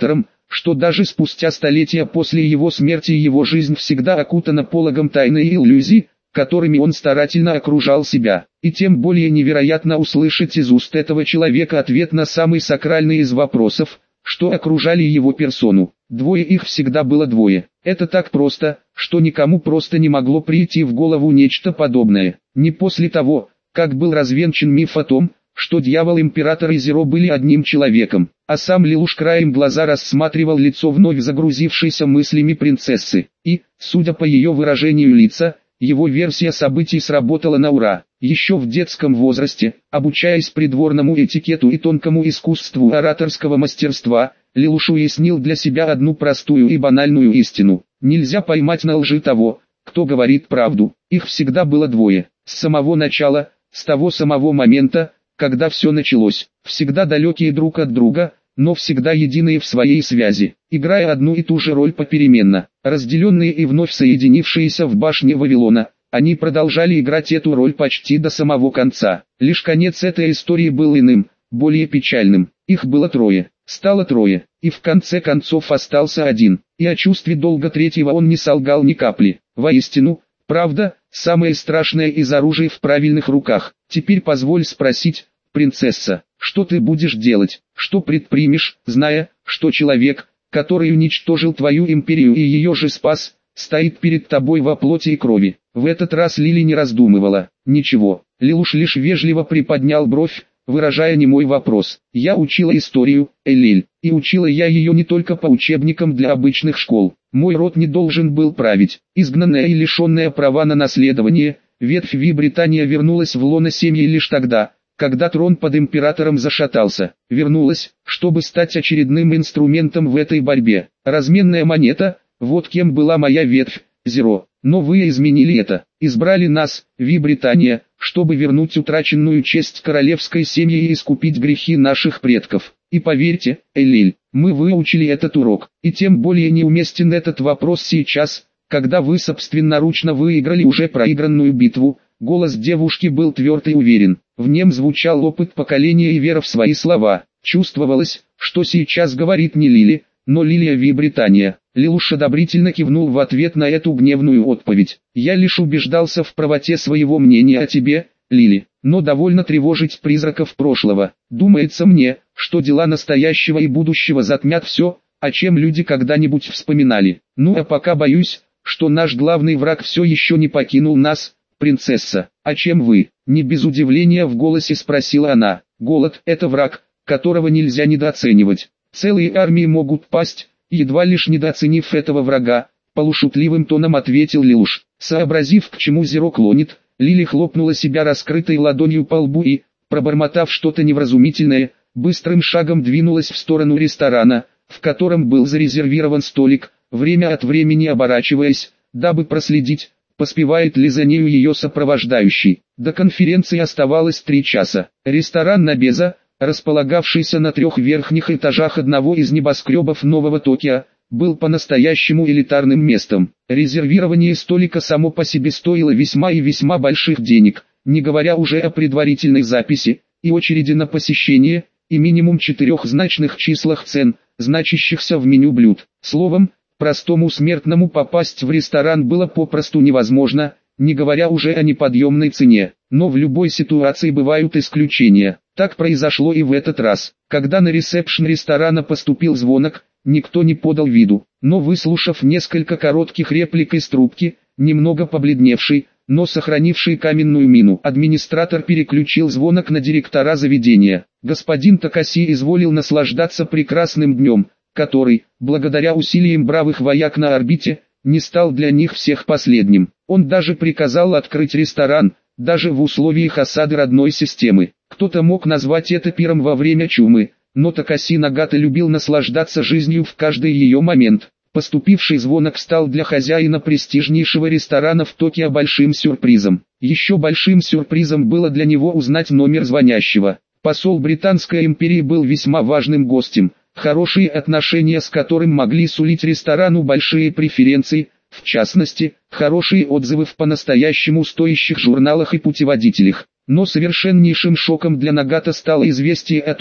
что даже спустя столетия после его смерти его жизнь всегда окутана пологом тайны и иллюзий, которыми он старательно окружал себя. И тем более невероятно услышать из уст этого человека ответ на самый сакральный из вопросов, что окружали его персону. Двое их всегда было двое. Это так просто, что никому просто не могло прийти в голову нечто подобное. Не после того, как был развенчан миф о том, что дьявол, император и Зеро были одним человеком, а сам Лелуш краем глаза рассматривал лицо вновь загрузившейся мыслями принцессы, и, судя по ее выражению лица, его версия событий сработала на ура. Еще в детском возрасте, обучаясь придворному этикету и тонкому искусству ораторского мастерства, Лелуш уяснил для себя одну простую и банальную истину. Нельзя поймать на лжи того, кто говорит правду. Их всегда было двое. С самого начала, с того самого момента, когда все началось. Всегда далекие друг от друга, но всегда единые в своей связи, играя одну и ту же роль попеременно. Разделенные и вновь соединившиеся в башне Вавилона, они продолжали играть эту роль почти до самого конца. Лишь конец этой истории был иным, более печальным. Их было трое, стало трое, и в конце концов остался один. И о чувстве долга третьего он не солгал ни капли. Воистину, правда, самое страшное из оружия в правильных руках. Теперь позволь спросить, принцесса, что ты будешь делать, что предпримешь, зная, что человек, который уничтожил твою империю и ее же спас, стоит перед тобой во плоти и крови. В этот раз Лили не раздумывала. Ничего. Лелуш лишь вежливо приподнял бровь, выражая немой вопрос. Я учила историю, Эллель, и учила я ее не только по учебникам для обычных школ. Мой род не должен был править. Изгнанная и лишенная права на наследование, ветвь Британия вернулась в лоно семьи лишь тогда, когда трон под императором зашатался. Вернулась, чтобы стать очередным инструментом в этой борьбе. Разменная монета, вот кем была моя ветвь, Зеро. Но вы изменили это, избрали нас, Британия, чтобы вернуть утраченную честь королевской семьи и искупить грехи наших предков. И поверьте, Эллель, мы выучили этот урок, и тем более неуместен этот вопрос сейчас, когда вы собственноручно выиграли уже проигранную битву. Голос девушки был тверд и уверен, в нем звучал опыт поколения и вера в свои слова. Чувствовалось, что сейчас говорит не Лили, но Лилия Британия. Лелуш одобрительно кивнул в ответ на эту гневную отповедь. Я лишь убеждался в правоте своего мнения о тебе, Лили, но довольно тревожить призраков прошлого. Думается мне, что дела настоящего и будущего затмят все, о чем люди когда-нибудь вспоминали. Ну а пока боюсь, что наш главный враг все еще не покинул нас, принцесса. А чем вы? Не без удивления в голосе спросила она. Голод – это враг, которого нельзя недооценивать. Целые армии могут пасть, едва лишь недооценив этого врага, полушутливым тоном ответил Лелуш. Сообразив, к чему Зеро клонит, Лили хлопнула себя раскрытой ладонью по лбу и, пробормотав что-то невразумительное, быстрым шагом двинулась в сторону ресторана, в котором был зарезервирован столик, время от времени оборачиваясь, дабы проследить, поспевает ли за нею ее сопровождающий. До конференции оставалось 3 часа. Ресторан Набеза, располагавшийся на 3 верхних этажах одного из небоскребов Нового Токио, был по-настоящему элитарным местом. Резервирование столика само по себе стоило весьма и весьма больших денег, не говоря уже о предварительной записи, и очереди на посещение, и минимум 4-значных числах цен, значащихся в меню блюд. Словом, простому смертному попасть в ресторан было попросту невозможно, не говоря уже о неподъемной цене. Но в любой ситуации бывают исключения. Так произошло и в этот раз. Когда на ресепшн ресторана поступил звонок, никто не подал виду. Но выслушав несколько коротких реплик из трубки, немного побледневший, но сохранивший каменную мину, администратор переключил звонок на директора заведения. Господин Такаси изволил наслаждаться прекрасным днем, который, благодаря усилиям бравых вояк на орбите, не стал для них всех последним. Он даже приказал открыть ресторан, даже в условиях осады родной системы. Кто-то мог назвать это пиром во время чумы, но Такаси Нагата любил наслаждаться жизнью в каждый ее момент. Поступивший звонок стал для хозяина престижнейшего ресторана в Токио большим сюрпризом. Еще большим сюрпризом было для него узнать номер звонящего. Посол Британской империи был весьма важным гостем, хорошие отношения с которым могли сулить ресторану большие преференции, в частности, хорошие отзывы в по-настоящему стоящих журналах и путеводителях. Но совершеннейшим шоком для Нагата стало известие о том,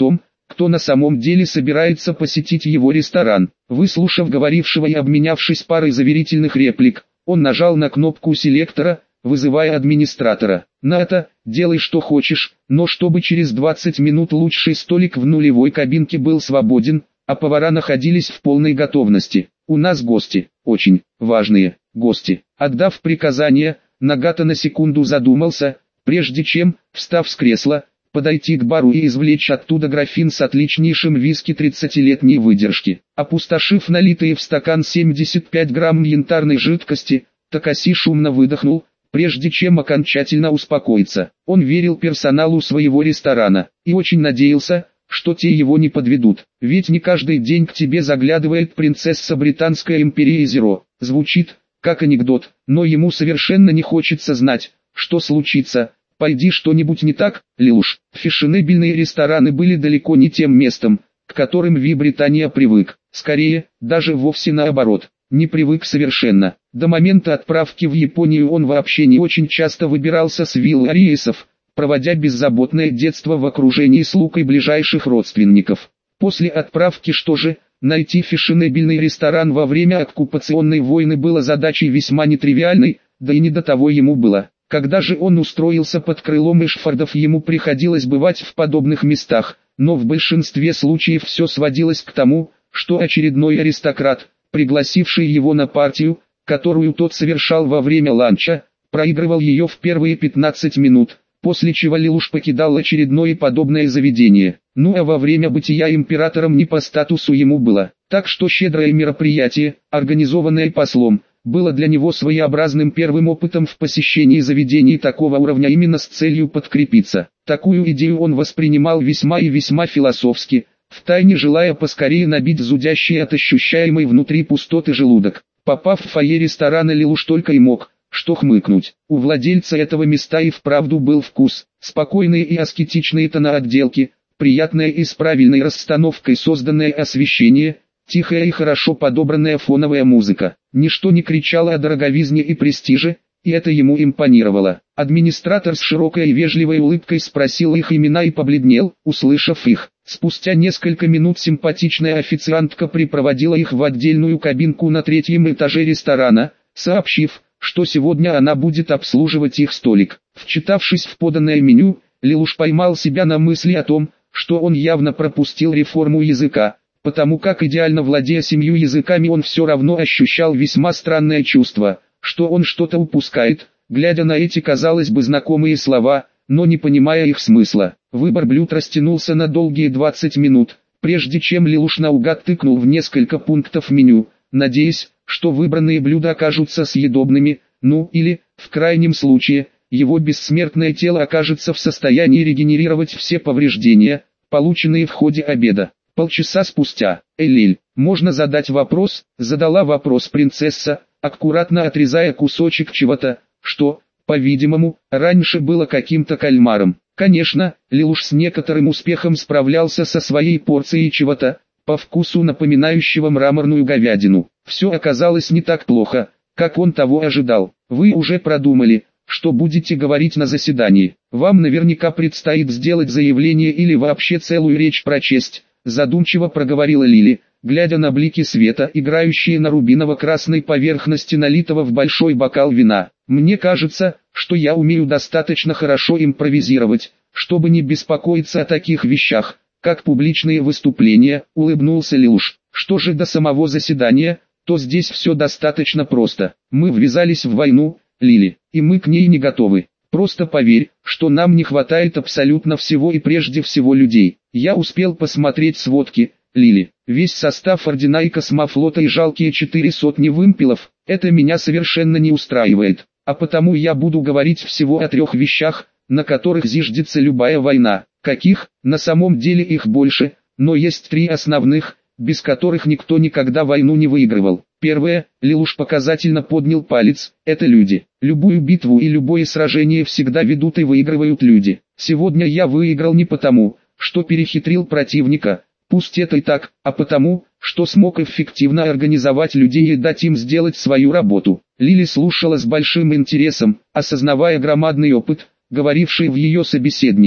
кто на самом деле собирается посетить его ресторан. Выслушав говорившего и обменявшись парой заверительных реплик, он нажал на кнопку селектора, вызывая администратора. «Ната, делай что хочешь, но чтобы через 20 минут лучший столик в нулевой кабинке был свободен, а повара находились в полной готовности. У нас гости, очень важные гости». Отдав приказание, Нагата на секунду задумался, прежде чем, встав с кресла, подойти к бару и извлечь оттуда графин с отличнейшим виски 30-летней выдержки. Опустошив налитые в стакан 75 грамм янтарной жидкости, Такаси шумно выдохнул, прежде чем окончательно успокоиться. Он верил персоналу своего ресторана и очень надеялся, что те его не подведут. Ведь не каждый день к тебе заглядывает принцесса Британской империи Зеро. Звучит как анекдот, но ему совершенно не хочется знать, что случится. Пойди что-нибудь не так, Лилуш. Фешенебельные рестораны были далеко не тем местом, к которым Британия привык. Скорее, даже вовсе наоборот. Не привык совершенно. До момента отправки в Японию он вообще не очень часто выбирался с вилл Ариесов, проводя беззаботное детство в окружении слуг и ближайших родственников. После отправки что же, найти фешенебельный ресторан во время оккупационной войны было задачей весьма нетривиальной, да и не до того ему было. Когда же он устроился под крылом Эшфордов, ему приходилось бывать в подобных местах, но в большинстве случаев все сводилось к тому, что очередной аристократ, пригласивший его на партию, которую тот совершал во время ланча, проигрывал ее в первые 15 минут, после чего Лилуш покидал очередное подобное заведение. Ну а во время бытия императором не по статусу ему было. Так что щедрое мероприятие, организованное послом, было для него своеобразным первым опытом в посещении заведений такого уровня именно с целью подкрепиться. Такую идею он воспринимал весьма и весьма философски, втайне желая поскорее набить зудящий от ощущаемой внутри пустоты желудок. Попав в фойе ресторана, Лилуш только и мог что хмыкнуть. У владельца этого места и вправду был вкус. Спокойные и аскетичные тона отделки, приятное и с правильной расстановкой созданное освещение, тихая и хорошо подобранная фоновая музыка. Ничто не кричало о дороговизне и престиже, и это ему импонировало. Администратор с широкой и вежливой улыбкой спросил их имена и побледнел, услышав их. Спустя несколько минут симпатичная официантка припроводила их в отдельную кабинку на 3-м этаже ресторана, сообщив, что сегодня она будет обслуживать их столик. Вчитавшись в поданное меню, Лилуш поймал себя на мысли о том, что он явно пропустил реформу языка, потому как идеально владея 7 языками он все равно ощущал весьма странное чувство, что он что-то упускает, глядя на эти казалось бы знакомые слова, но не понимая их смысла. Выбор блюд растянулся на долгие 20 минут, прежде чем Лилуш наугад тыкнул в несколько пунктов меню, надеясь, что выбранные блюда окажутся съедобными, ну или, в крайнем случае, его бессмертное тело окажется в состоянии регенерировать все повреждения, полученные в ходе обеда. Полчаса спустя, Элиль, можно задать вопрос, задала вопрос принцесса, аккуратно отрезая кусочек чего-то, что, по-видимому, раньше было каким-то кальмаром. Конечно, Лилуш с некоторым успехом справлялся со своей порцией чего-то, по вкусу напоминающего мраморную говядину. Все оказалось не так плохо, как он того ожидал. Вы уже продумали, что будете говорить на заседании. Вам наверняка предстоит сделать заявление или вообще целую речь прочесть, задумчиво проговорила Лили, глядя на блики света, играющие на рубиново-красной поверхности налитого в большой бокал вина. Мне кажется, что я умею достаточно хорошо импровизировать, чтобы не беспокоиться о таких вещах, как публичные выступления, улыбнулся Лилуш. Что же до самого заседания, то здесь все достаточно просто. Мы ввязались в войну, Лили, и мы к ней не готовы. Просто поверь, что нам не хватает абсолютно всего и прежде всего людей. Я успел посмотреть сводки, Лили. Весь состав ордена и космофлота и жалкие 400 вымпелов, это меня совершенно не устраивает. А потому я буду говорить всего о 3 вещах, на которых зиждется любая война. Каких? На самом деле их больше, но есть 3 основных, без которых никто никогда войну не выигрывал. Первое, Лилуш показательно поднял палец, это люди. Любую битву и любое сражение всегда ведут и выигрывают люди. Сегодня я выиграл не потому, что перехитрил противника, пусть это и так, а потому, что смог эффективно организовать людей и дать им сделать свою работу. Лили слушала с большим интересом, осознавая громадный опыт, говоривший в ее собеседнике.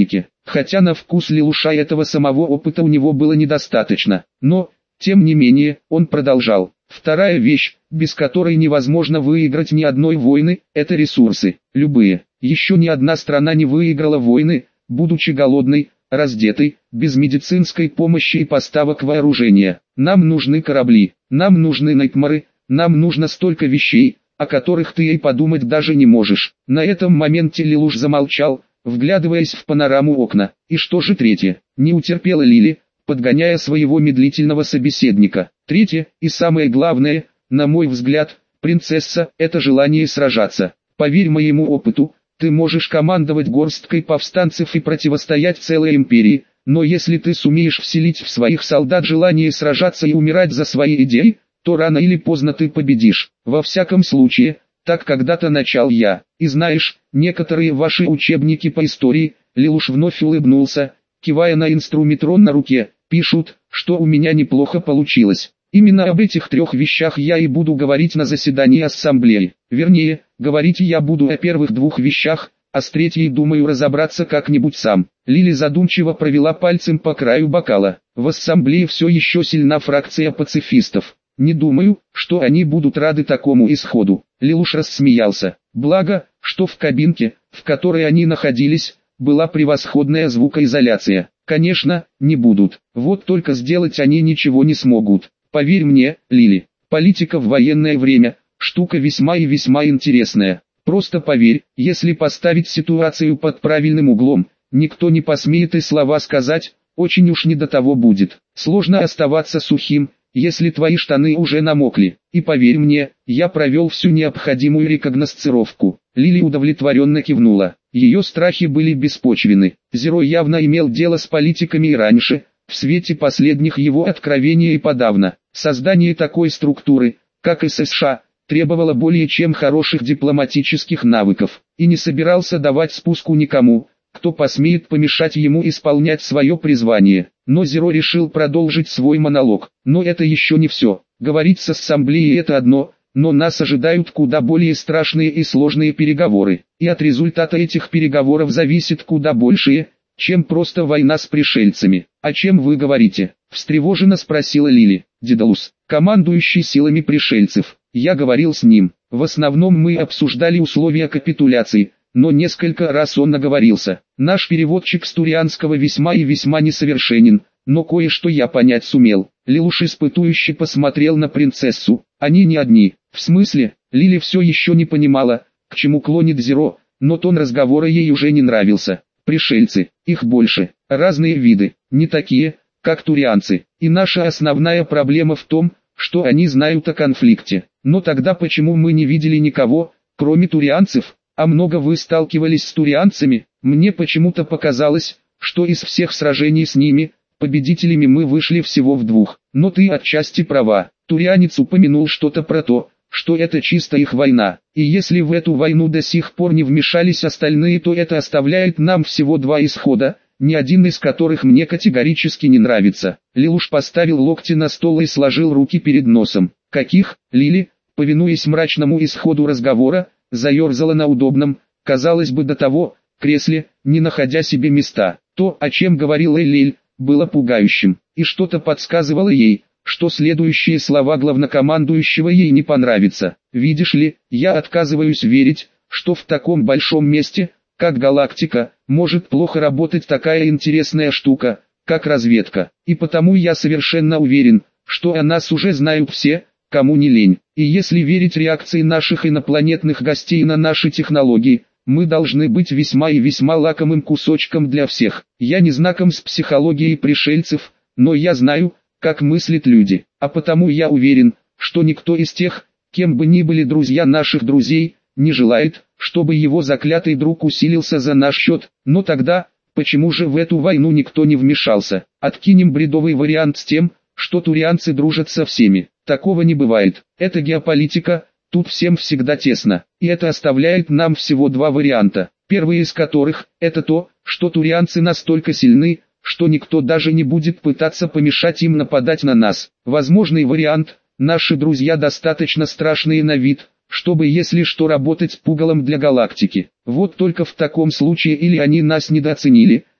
хотя на вкус Лелуша этого самого опыта у него было недостаточно. Но, тем не менее, он продолжал. Вторая вещь, без которой невозможно выиграть ни одной войны, это ресурсы, любые. Еще ни одна страна не выиграла войны, будучи голодной, раздетой, без медицинской помощи и поставок вооружения. Нам нужны корабли, нам нужны найтмары, нам нужно столько вещей, о которых ты и подумать даже не можешь. На этом моменте Лелуш замолчал, вглядываясь в панораму окна. И что же третье? Не утерпела Лили, подгоняя своего медлительного собеседника. Третье, и самое главное, на мой взгляд, принцесса, это желание сражаться. Поверь моему опыту, ты можешь командовать горсткой повстанцев и противостоять целой империи, но если ты сумеешь вселить в своих солдат желание сражаться и умирать за свои идеи, то рано или поздно ты победишь. Во всяком случае, так когда-то начал я. И знаешь, некоторые ваши учебники по истории, Лелуш вновь улыбнулся, кивая на инструментарий на руке, пишут, что у меня неплохо получилось. Именно об этих трех вещах я и буду говорить на заседании ассамблеи. Вернее, говорить я буду о первых двух вещах, а с третьей думаю разобраться как-нибудь сам. Лили задумчиво провела пальцем по краю бокала. В ассамблее все еще сильна фракция пацифистов. Не думаю, что они будут рады такому исходу. Лелуш рассмеялся. Благо, что в кабинке, в которой они находились, была превосходная звукоизоляция. Конечно, не будут. Вот только сделать они ничего не смогут. Поверь мне, Лили, политика в военное время – штука весьма и весьма интересная. Просто поверь, если поставить ситуацию под правильным углом, никто не посмеет и слова сказать, очень уж не до того будет. Сложно оставаться сухим, если твои штаны уже намокли. И поверь мне, я провел всю необходимую рекогносцировку. Лили удовлетворенно кивнула. Ее страхи были беспочвенны. Зеро явно имел дело с политиками и раньше, в свете последних его откровений и подавно. Создание такой структуры, как ССШ, требовало более чем хороших дипломатических навыков, и не собирался давать спуску никому, кто посмеет помешать ему исполнять свое призвание. Но Зеро решил продолжить свой монолог. Но это еще не все. Говорить с ассамблеей это одно, но нас ожидают куда более страшные и сложные переговоры. И от результата этих переговоров зависит куда большее, чем просто война с пришельцами. «О чем вы говорите?» – встревоженно спросила Лили. Дедалус, командующий силами пришельцев. Я говорил с ним. В основном мы обсуждали условия капитуляции, но несколько раз он наговорился. Наш переводчик с турианского весьма и весьма несовершенен, но кое-что я понять сумел. Лелуш испытующе посмотрел на принцессу. Они не одни. В смысле? Лили все еще не понимала, к чему клонит Зеро, но тон разговора ей уже не нравился. Пришельцы, их больше, разные виды, не такие, как турианцы. И наша основная проблема в том, что они знают о конфликте. Но тогда почему мы не видели никого, кроме турианцев? А много вы сталкивались с турианцами? Мне почему-то показалось, что из всех сражений с ними, победителями мы вышли всего в двух. Но ты отчасти права. Турианец упомянул что-то про то, что это чисто их война. И если в эту войну до сих пор не вмешались остальные, то это оставляет нам всего два исхода, ни один из которых мне категорически не нравится. Лелуш поставил локти на стол и сложил руки перед носом. Каких? Лили, повинуясь мрачному исходу разговора, заерзала на удобном, казалось бы до того, кресле, не находя себе места. То, о чем говорил Эллель, было пугающим, и что-то подсказывало ей, что следующие слова главнокомандующего ей не понравятся. Видишь ли, я отказываюсь верить, что в таком большом месте, как галактика, может плохо работать такая интересная штука, как разведка. И потому я совершенно уверен, что о нас уже знают все, кому не лень. И если верить реакции наших инопланетных гостей на наши технологии, мы должны быть весьма и весьма лакомым кусочком для всех. Я не знаком с психологией пришельцев, но я знаю, как мыслят люди. А потому я уверен, что никто из тех, кем бы ни были друзья наших друзей, не желает, чтобы его заклятый друг усилился за наш счет. Но тогда, почему же в эту войну никто не вмешался? Откинем бредовый вариант с тем, что турианцы дружат со всеми. Такого не бывает. Это геополитика, тут всем всегда тесно. И это оставляет нам всего два варианта. Первый из которых, это то, что турианцы настолько сильны, что никто даже не будет пытаться помешать им нападать на нас. Возможный вариант, наши друзья достаточно страшные на вид, чтобы если что работать пугалом для галактики. Вот только в таком случае или они нас недооценили,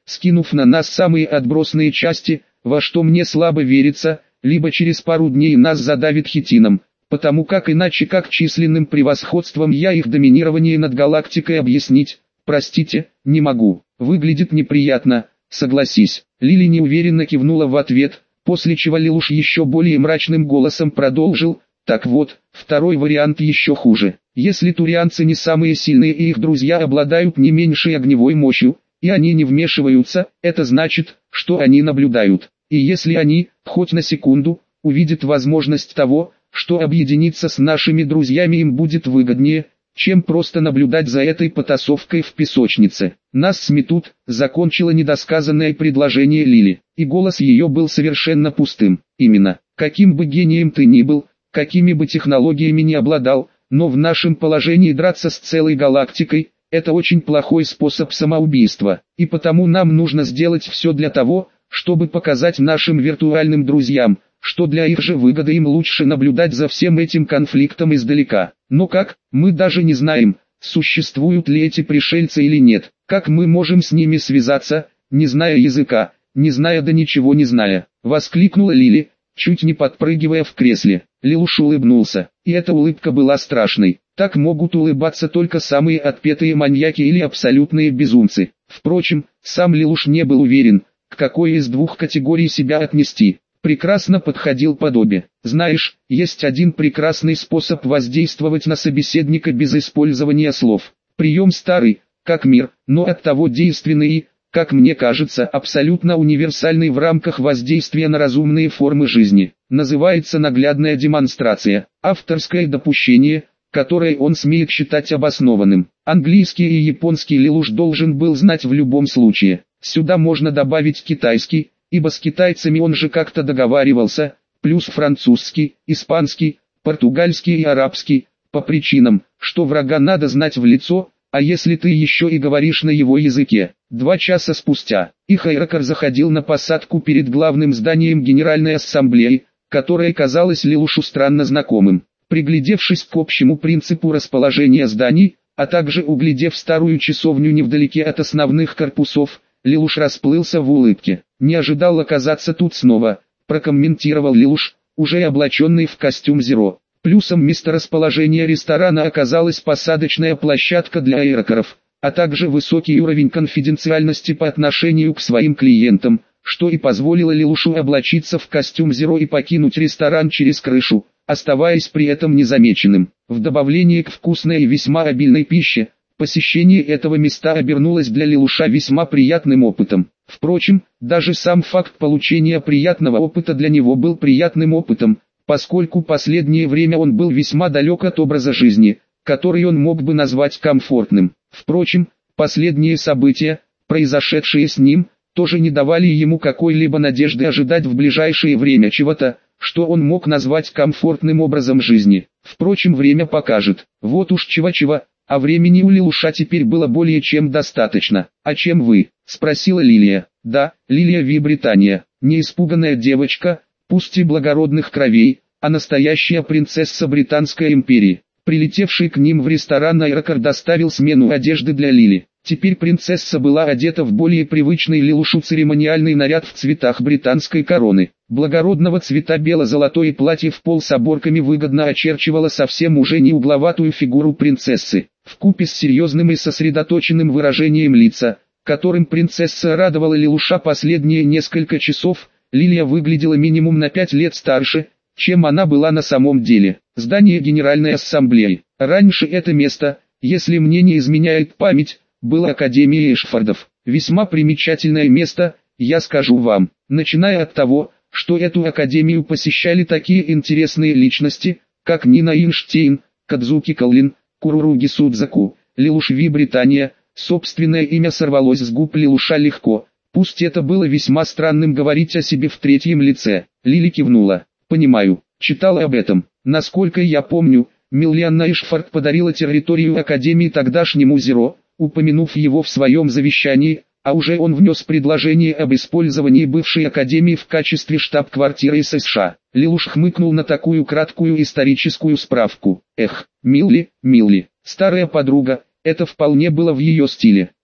скинув на нас самые отбросные части, во что мне слабо верится, либо через пару дней нас задавит хитином, потому как иначе как численным превосходством я их доминирование над галактикой объяснить, простите, не могу. Выглядит неприятно, согласись. Лили неуверенно кивнула в ответ, после чего Лелуш еще более мрачным голосом продолжил: так вот, второй вариант еще хуже. Если турианцы не самые сильные и их друзья обладают не меньшей огневой мощью, и они не вмешиваются, это значит, что они наблюдают. И если они, хоть на секунду, увидят возможность того, что объединиться с нашими друзьями им будет выгоднее, чем просто наблюдать за этой потасовкой в песочнице. Нас сметут, закончила недосказанное предложение Лили, и голос ее был совершенно пустым. Именно, каким бы гением ты ни был, какими бы технологиями ни обладал, но в нашем положении драться с целой галактикой – это очень плохой способ самоубийства, и потому нам нужно сделать все для того, чтобы показать нашим виртуальным друзьям, что для их же выгоды им лучше наблюдать за всем этим конфликтом издалека. Но как, мы даже не знаем, существуют ли эти пришельцы или нет, как мы можем с ними связаться, не зная языка, не зная да ничего не зная, воскликнула Лили, чуть не подпрыгивая в кресле. Лелуш улыбнулся, и эта улыбка была страшной. Так могут улыбаться только самые отпетые маньяки или абсолютные безумцы. Впрочем, сам Лелуш не был уверен, к какой из двух категорий себя отнести. Прекрасно подходил под обе. Знаешь, есть один прекрасный способ воздействовать на собеседника без использования слов. Прием старый, как мир, но оттого действенный и, как мне кажется, абсолютно универсальный в рамках воздействия на разумные формы жизни. Называется наглядная демонстрация, авторское допущение, которое он смеет считать обоснованным. Английский и японский Лелуш должен был знать в любом случае. Сюда можно добавить китайский, ибо с китайцами он же как-то договаривался, плюс французский, испанский, португальский и арабский, по причинам, что врага надо знать в лицо, а если ты еще и говоришь на его языке. 2 часа спустя, их аэрокар заходил на посадку перед главным зданием Генеральной Ассамблеи, которое казалось Лелушу странно знакомым. Приглядевшись к общему принципу расположения зданий, а также углядев старую часовню невдалеке от основных корпусов, Лелуш расплылся в улыбке. «Не ожидал оказаться тут снова», – прокомментировал Лелуш, уже облаченный в костюм Зеро. Плюсом месторасположения ресторана оказалась посадочная площадка для аэрокаров, а также высокий уровень конфиденциальности по отношению к своим клиентам, что и позволило Лелушу облачиться в костюм Зеро и покинуть ресторан через крышу, оставаясь при этом незамеченным. В добавлении к вкусной и весьма обильной пище, посещение этого места обернулось для Лелуша весьма приятным опытом. Впрочем, даже сам факт получения приятного опыта для него был приятным опытом, поскольку последнее время он был весьма далек от образа жизни, который он мог бы назвать комфортным. Впрочем, последние события, произошедшие с ним, тоже не давали ему какой-либо надежды ожидать в ближайшее время чего-то, что он мог назвать комфортным образом жизни. Впрочем, время покажет. Вот уж чего-чего, а времени у Лелуша теперь было более чем достаточно. «А чем вы?» – спросила Лилия. «Да, Лилия Ви Британия, не испуганная девочка, пусть и благородных кровей, а настоящая принцесса Британской империи». Прилетевший к ним в ресторан аэрокар доставил смену одежды для Лили. Теперь принцесса была одета в более привычный Лелушу церемониальный наряд в цветах британской короны. Благородного цвета бело-золотое платье в пол с оборками выгодно очерчивало совсем уже не угловатую фигуру принцессы. Вкупе с серьезным и сосредоточенным выражением лица, которым принцесса радовала Лелуша последние несколько часов, Лилия выглядела минимум на 5 лет старше, чем она была на самом деле. Здание Генеральной Ассамблеи. Раньше это место, если мне не изменяет память, было Академией Эшфордов. Весьма примечательное место, я скажу вам, начиная от того, что эту академию посещали такие интересные личности, как Нина Эйнштейн, Кадзуки Каллин, Куруруги Судзаку, Лелуш Ви Британия. Собственное имя сорвалось с губ Лелуша легко, пусть это было весьма странным говорить о себе в третьем лице. Лили кивнула. «Понимаю, читала об этом. Насколько я помню, Миллианна Эшфорд подарила территорию Академии тогдашнему Зеро, упомянув его в своем завещании, а уже он внес предложение об использовании бывшей Академии в качестве штаб-квартиры США». Лелуш хмыкнул на такую краткую историческую справку. «Эх, Милли, старая подруга, это вполне было в ее стиле.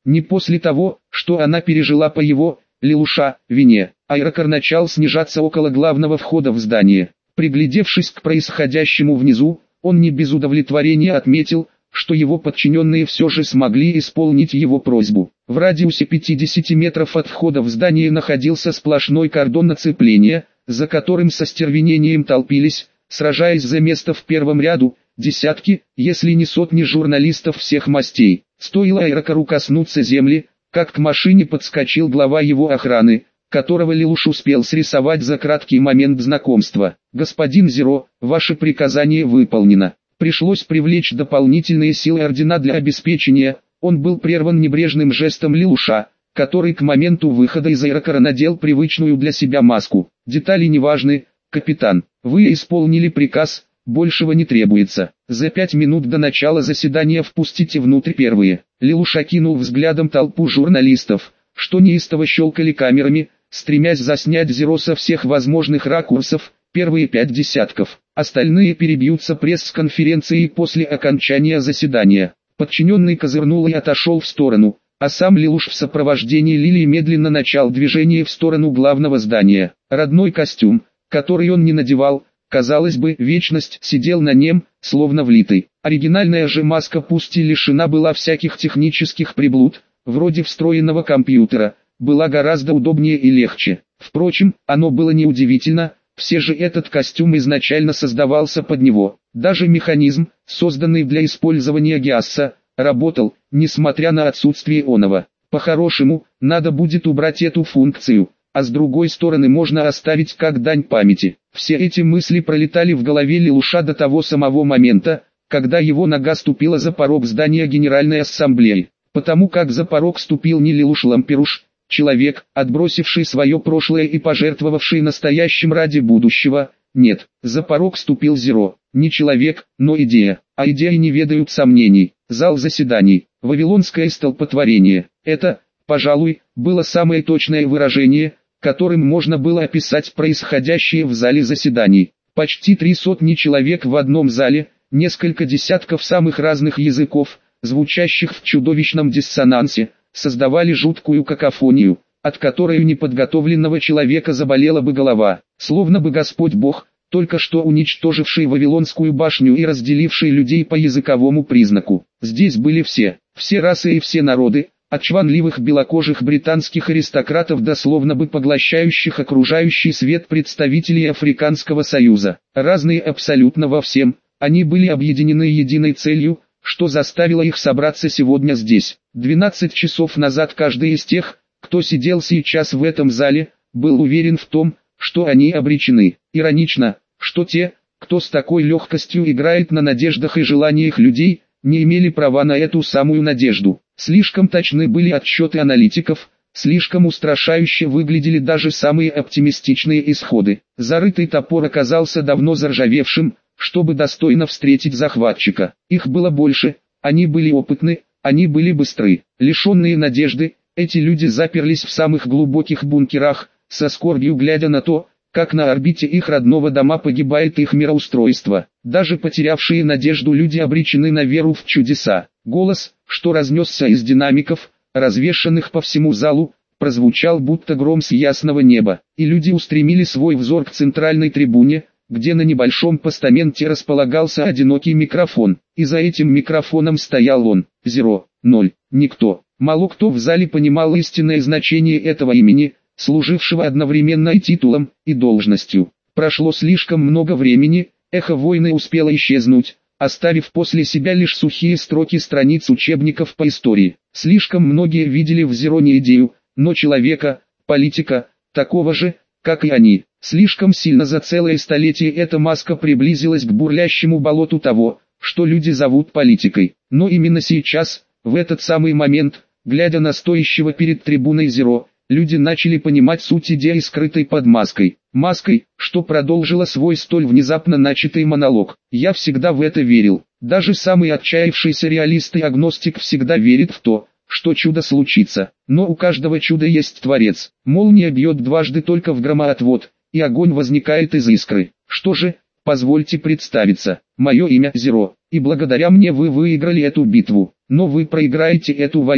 Не после того, что она пережила по его, Лилуша, вине. Аэрокар начал снижаться около главного входа в здание. Приглядевшись к происходящему внизу, он не без удовлетворения отметил, что его подчиненные все же смогли исполнить его просьбу. В радиусе 50 метров от входа в здание находился сплошной кордон оцепления, за которым со стервенением толпились, сражаясь за место в первом ряду, десятки, если не сотни журналистов всех мастей. Стоило Аэрокару коснуться земли, как к машине подскочил глава его охраны, которого Лилуш успел срисовать за краткий момент знакомства. «Господин Зеро, ваше приказание выполнено. Пришлось привлечь дополнительные силы ордена для обеспечения». Он был прерван небрежным жестом Лилуша, который к моменту выхода из Аэрокара надел привычную для себя маску. «Детали не важны, капитан. Вы исполнили приказ, большего не требуется. За 5 минут до начала заседания впустите внутрь первые». Лилуш окинул взглядом толпу журналистов, что неистово щелкали камерами, стремясь заснять Зеро со всех возможных ракурсов. Первые 5 десятков. Остальные перебьются пресс-конференцией после окончания заседания. Подчиненный козырнул и отошел в сторону, а сам Лилуш в сопровождении Лилии медленно начал движение в сторону главного здания. Родной костюм, который он не надевал, казалось бы, вечность, сидел на нем, словно влитый. Оригинальная же маска пусть и лишена была всяких технических приблуд, вроде встроенного компьютера, была гораздо удобнее и легче. Впрочем, оно было неудивительно, все же этот костюм изначально создавался под него. Даже механизм, созданный для использования Гиасса, работал, несмотря на отсутствие оного. По-хорошему, надо будет убрать эту функцию, а с другой стороны можно оставить как дань памяти. Все эти мысли пролетали в голове Лилуша до того самого момента, когда его нога ступила за порог здания Генеральной Ассамблеи. Потому как за порог ступил не Лилуш Ламперуш, человек, отбросивший свое прошлое и пожертвовавший настоящим ради будущего. Нет, за порог ступил Зеро, не человек, но идея, а идеи не ведают сомнений. Зал заседаний, вавилонское столпотворение, это, пожалуй, было самое точное выражение, которым можно было описать происходящее в зале заседаний. Почти 300 человек в одном зале, несколько десятков самых разных языков, звучащих в чудовищном диссонансе, создавали жуткую какофонию, от которой у неподготовленного человека заболела бы голова, словно бы Господь Бог, только что уничтоживший Вавилонскую башню и разделивший людей по языковому признаку. Здесь были все расы и все народы, от чванливых белокожих британских аристократов до словно бы поглощающих окружающий свет представителей Африканского Союза. Разные абсолютно во всем, они были объединены единой целью, что заставило их собраться сегодня здесь. 12 часов назад каждый из тех, кто сидел сейчас в этом зале, был уверен в том, что они обречены. Иронично, что те, кто с такой легкостью играет на надеждах и желаниях людей, не имели права на эту самую надежду. Слишком точны были отсчеты аналитиков, слишком устрашающе выглядели даже самые оптимистичные исходы. Зарытый топор оказался давно заржавевшим, чтобы достойно встретить захватчика. Их было больше, они были опытны, они были быстры. Лишенные надежды, эти люди заперлись в самых глубоких бункерах, со скорбью глядя на то, как на орбите их родного дома погибает их мироустройство. Даже потерявшие надежду люди обречены на веру в чудеса. Голос, что разнесся из динамиков, развешанных по всему залу, прозвучал будто гром с ясного неба, и люди устремили свой взор к центральной трибуне, где на небольшом постаменте располагался одинокий микрофон, и за этим микрофоном стоял он, Зеро, 0, никто. Мало кто в зале понимал истинное значение этого имени, служившего одновременно и титулом, и должностью. Прошло слишком много времени, эхо войны успело исчезнуть, оставив после себя лишь сухие строки страниц учебников по истории. Слишком многие видели в Зеро не идею, но человека, политика, такого же, как и они. Слишком сильно за целое столетие эта маска приблизилась к бурлящему болоту того, что люди зовут политикой. Но именно сейчас, в этот самый момент, глядя на стоящего перед трибуной Зеро, люди начали понимать суть идеи, скрытой под маской. Маской, что продолжила свой столь внезапно начатый монолог. Я всегда в это верил. Даже самый отчаявшийся реалист и агностик всегда верит в то, что чудо случится. Но у каждого чуда есть творец. Молния бьет дважды только в громоотвод, и огонь возникает из искры. Что же, позвольте представиться. Мое имя Зеро, и благодаря мне вы выиграли эту битву. Но вы проиграете эту войну.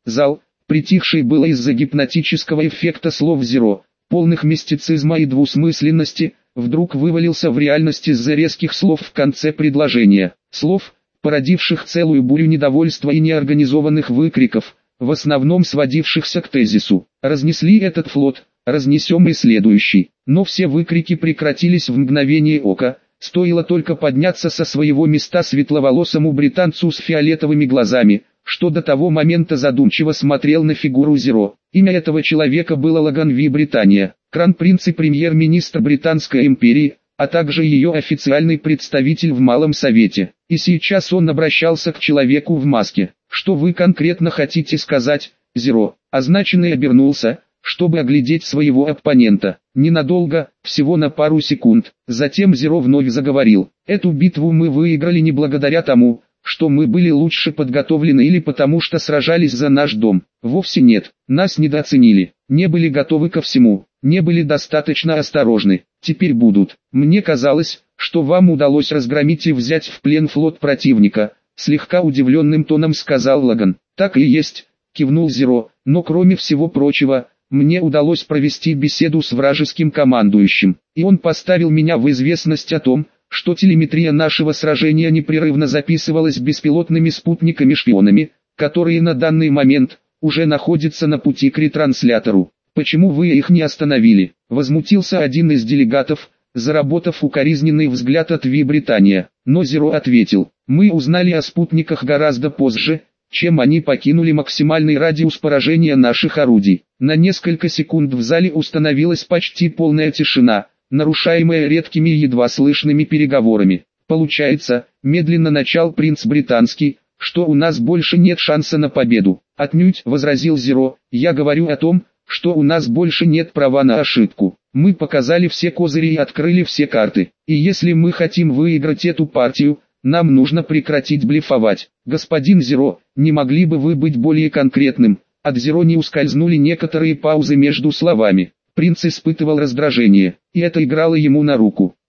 Зал, притихший было из-за гипнотического эффекта слов Зеро, полных мистицизма и двусмысленности, вдруг вывалился в реальность из-за резких слов в конце предложения. Слов, породивших целую бурю недовольства и неорганизованных выкриков, в основном сводившихся к тезису: «Разнесли этот флот, разнесем и следующий». Но все выкрики прекратились в мгновение ока, стоило только подняться со своего места светловолосому британцу с фиолетовыми глазами, что до того момента задумчиво смотрел на фигуру Зеро. Имя этого человека было Лаган Ви Британия, кран-принц и премьер-министр Британской империи, а также ее официальный представитель в Малом Совете. И сейчас он обращался к человеку в маске. «Что вы конкретно хотите сказать, Зеро?» Означенный обернулся, чтобы оглядеть своего оппонента. Ненадолго, всего на пару секунд. Затем Зеро вновь заговорил. «Эту битву мы выиграли не благодаря тому, что мы были лучше подготовлены или потому что сражались за наш дом. Вовсе нет. Нас недооценили, не были готовы ко всему, не были достаточно осторожны. Теперь будут. Мне казалось, что вам удалось разгромить и взять в плен флот противника», слегка удивленным тоном сказал Лаган. «Так и есть», кивнул Зеро, «но кроме всего прочего, мне удалось провести беседу с вражеским командующим, и он поставил меня в известность о том, что телеметрия нашего сражения непрерывно записывалась беспилотными спутниками-шпионами, которые на данный момент уже находятся на пути к ретранслятору. Почему вы их не остановили?» Возмутился один из делегатов, заработав укоризненный взгляд от Ви Британия. Но Зеро ответил: «Мы узнали о спутниках гораздо позже, чем они покинули максимальный радиус поражения наших орудий». На несколько секунд в зале установилась почти полная тишина, нарушаемая редкими и едва слышными переговорами. «Получается, медленно начал принц Британский, что у нас больше нет шанса на победу». «Отнюдь», возразил Зеро, «я говорю о том, что у нас больше нет права на ошибку. Мы показали все козыри и открыли все карты. И если мы хотим выиграть эту партию, нам нужно прекратить блефовать. Господин Зеро, не могли бы вы быть более конкретным?» От Зеро не ускользнули некоторые паузы между словами. Принц испытывал раздражение, и это играло ему на руку.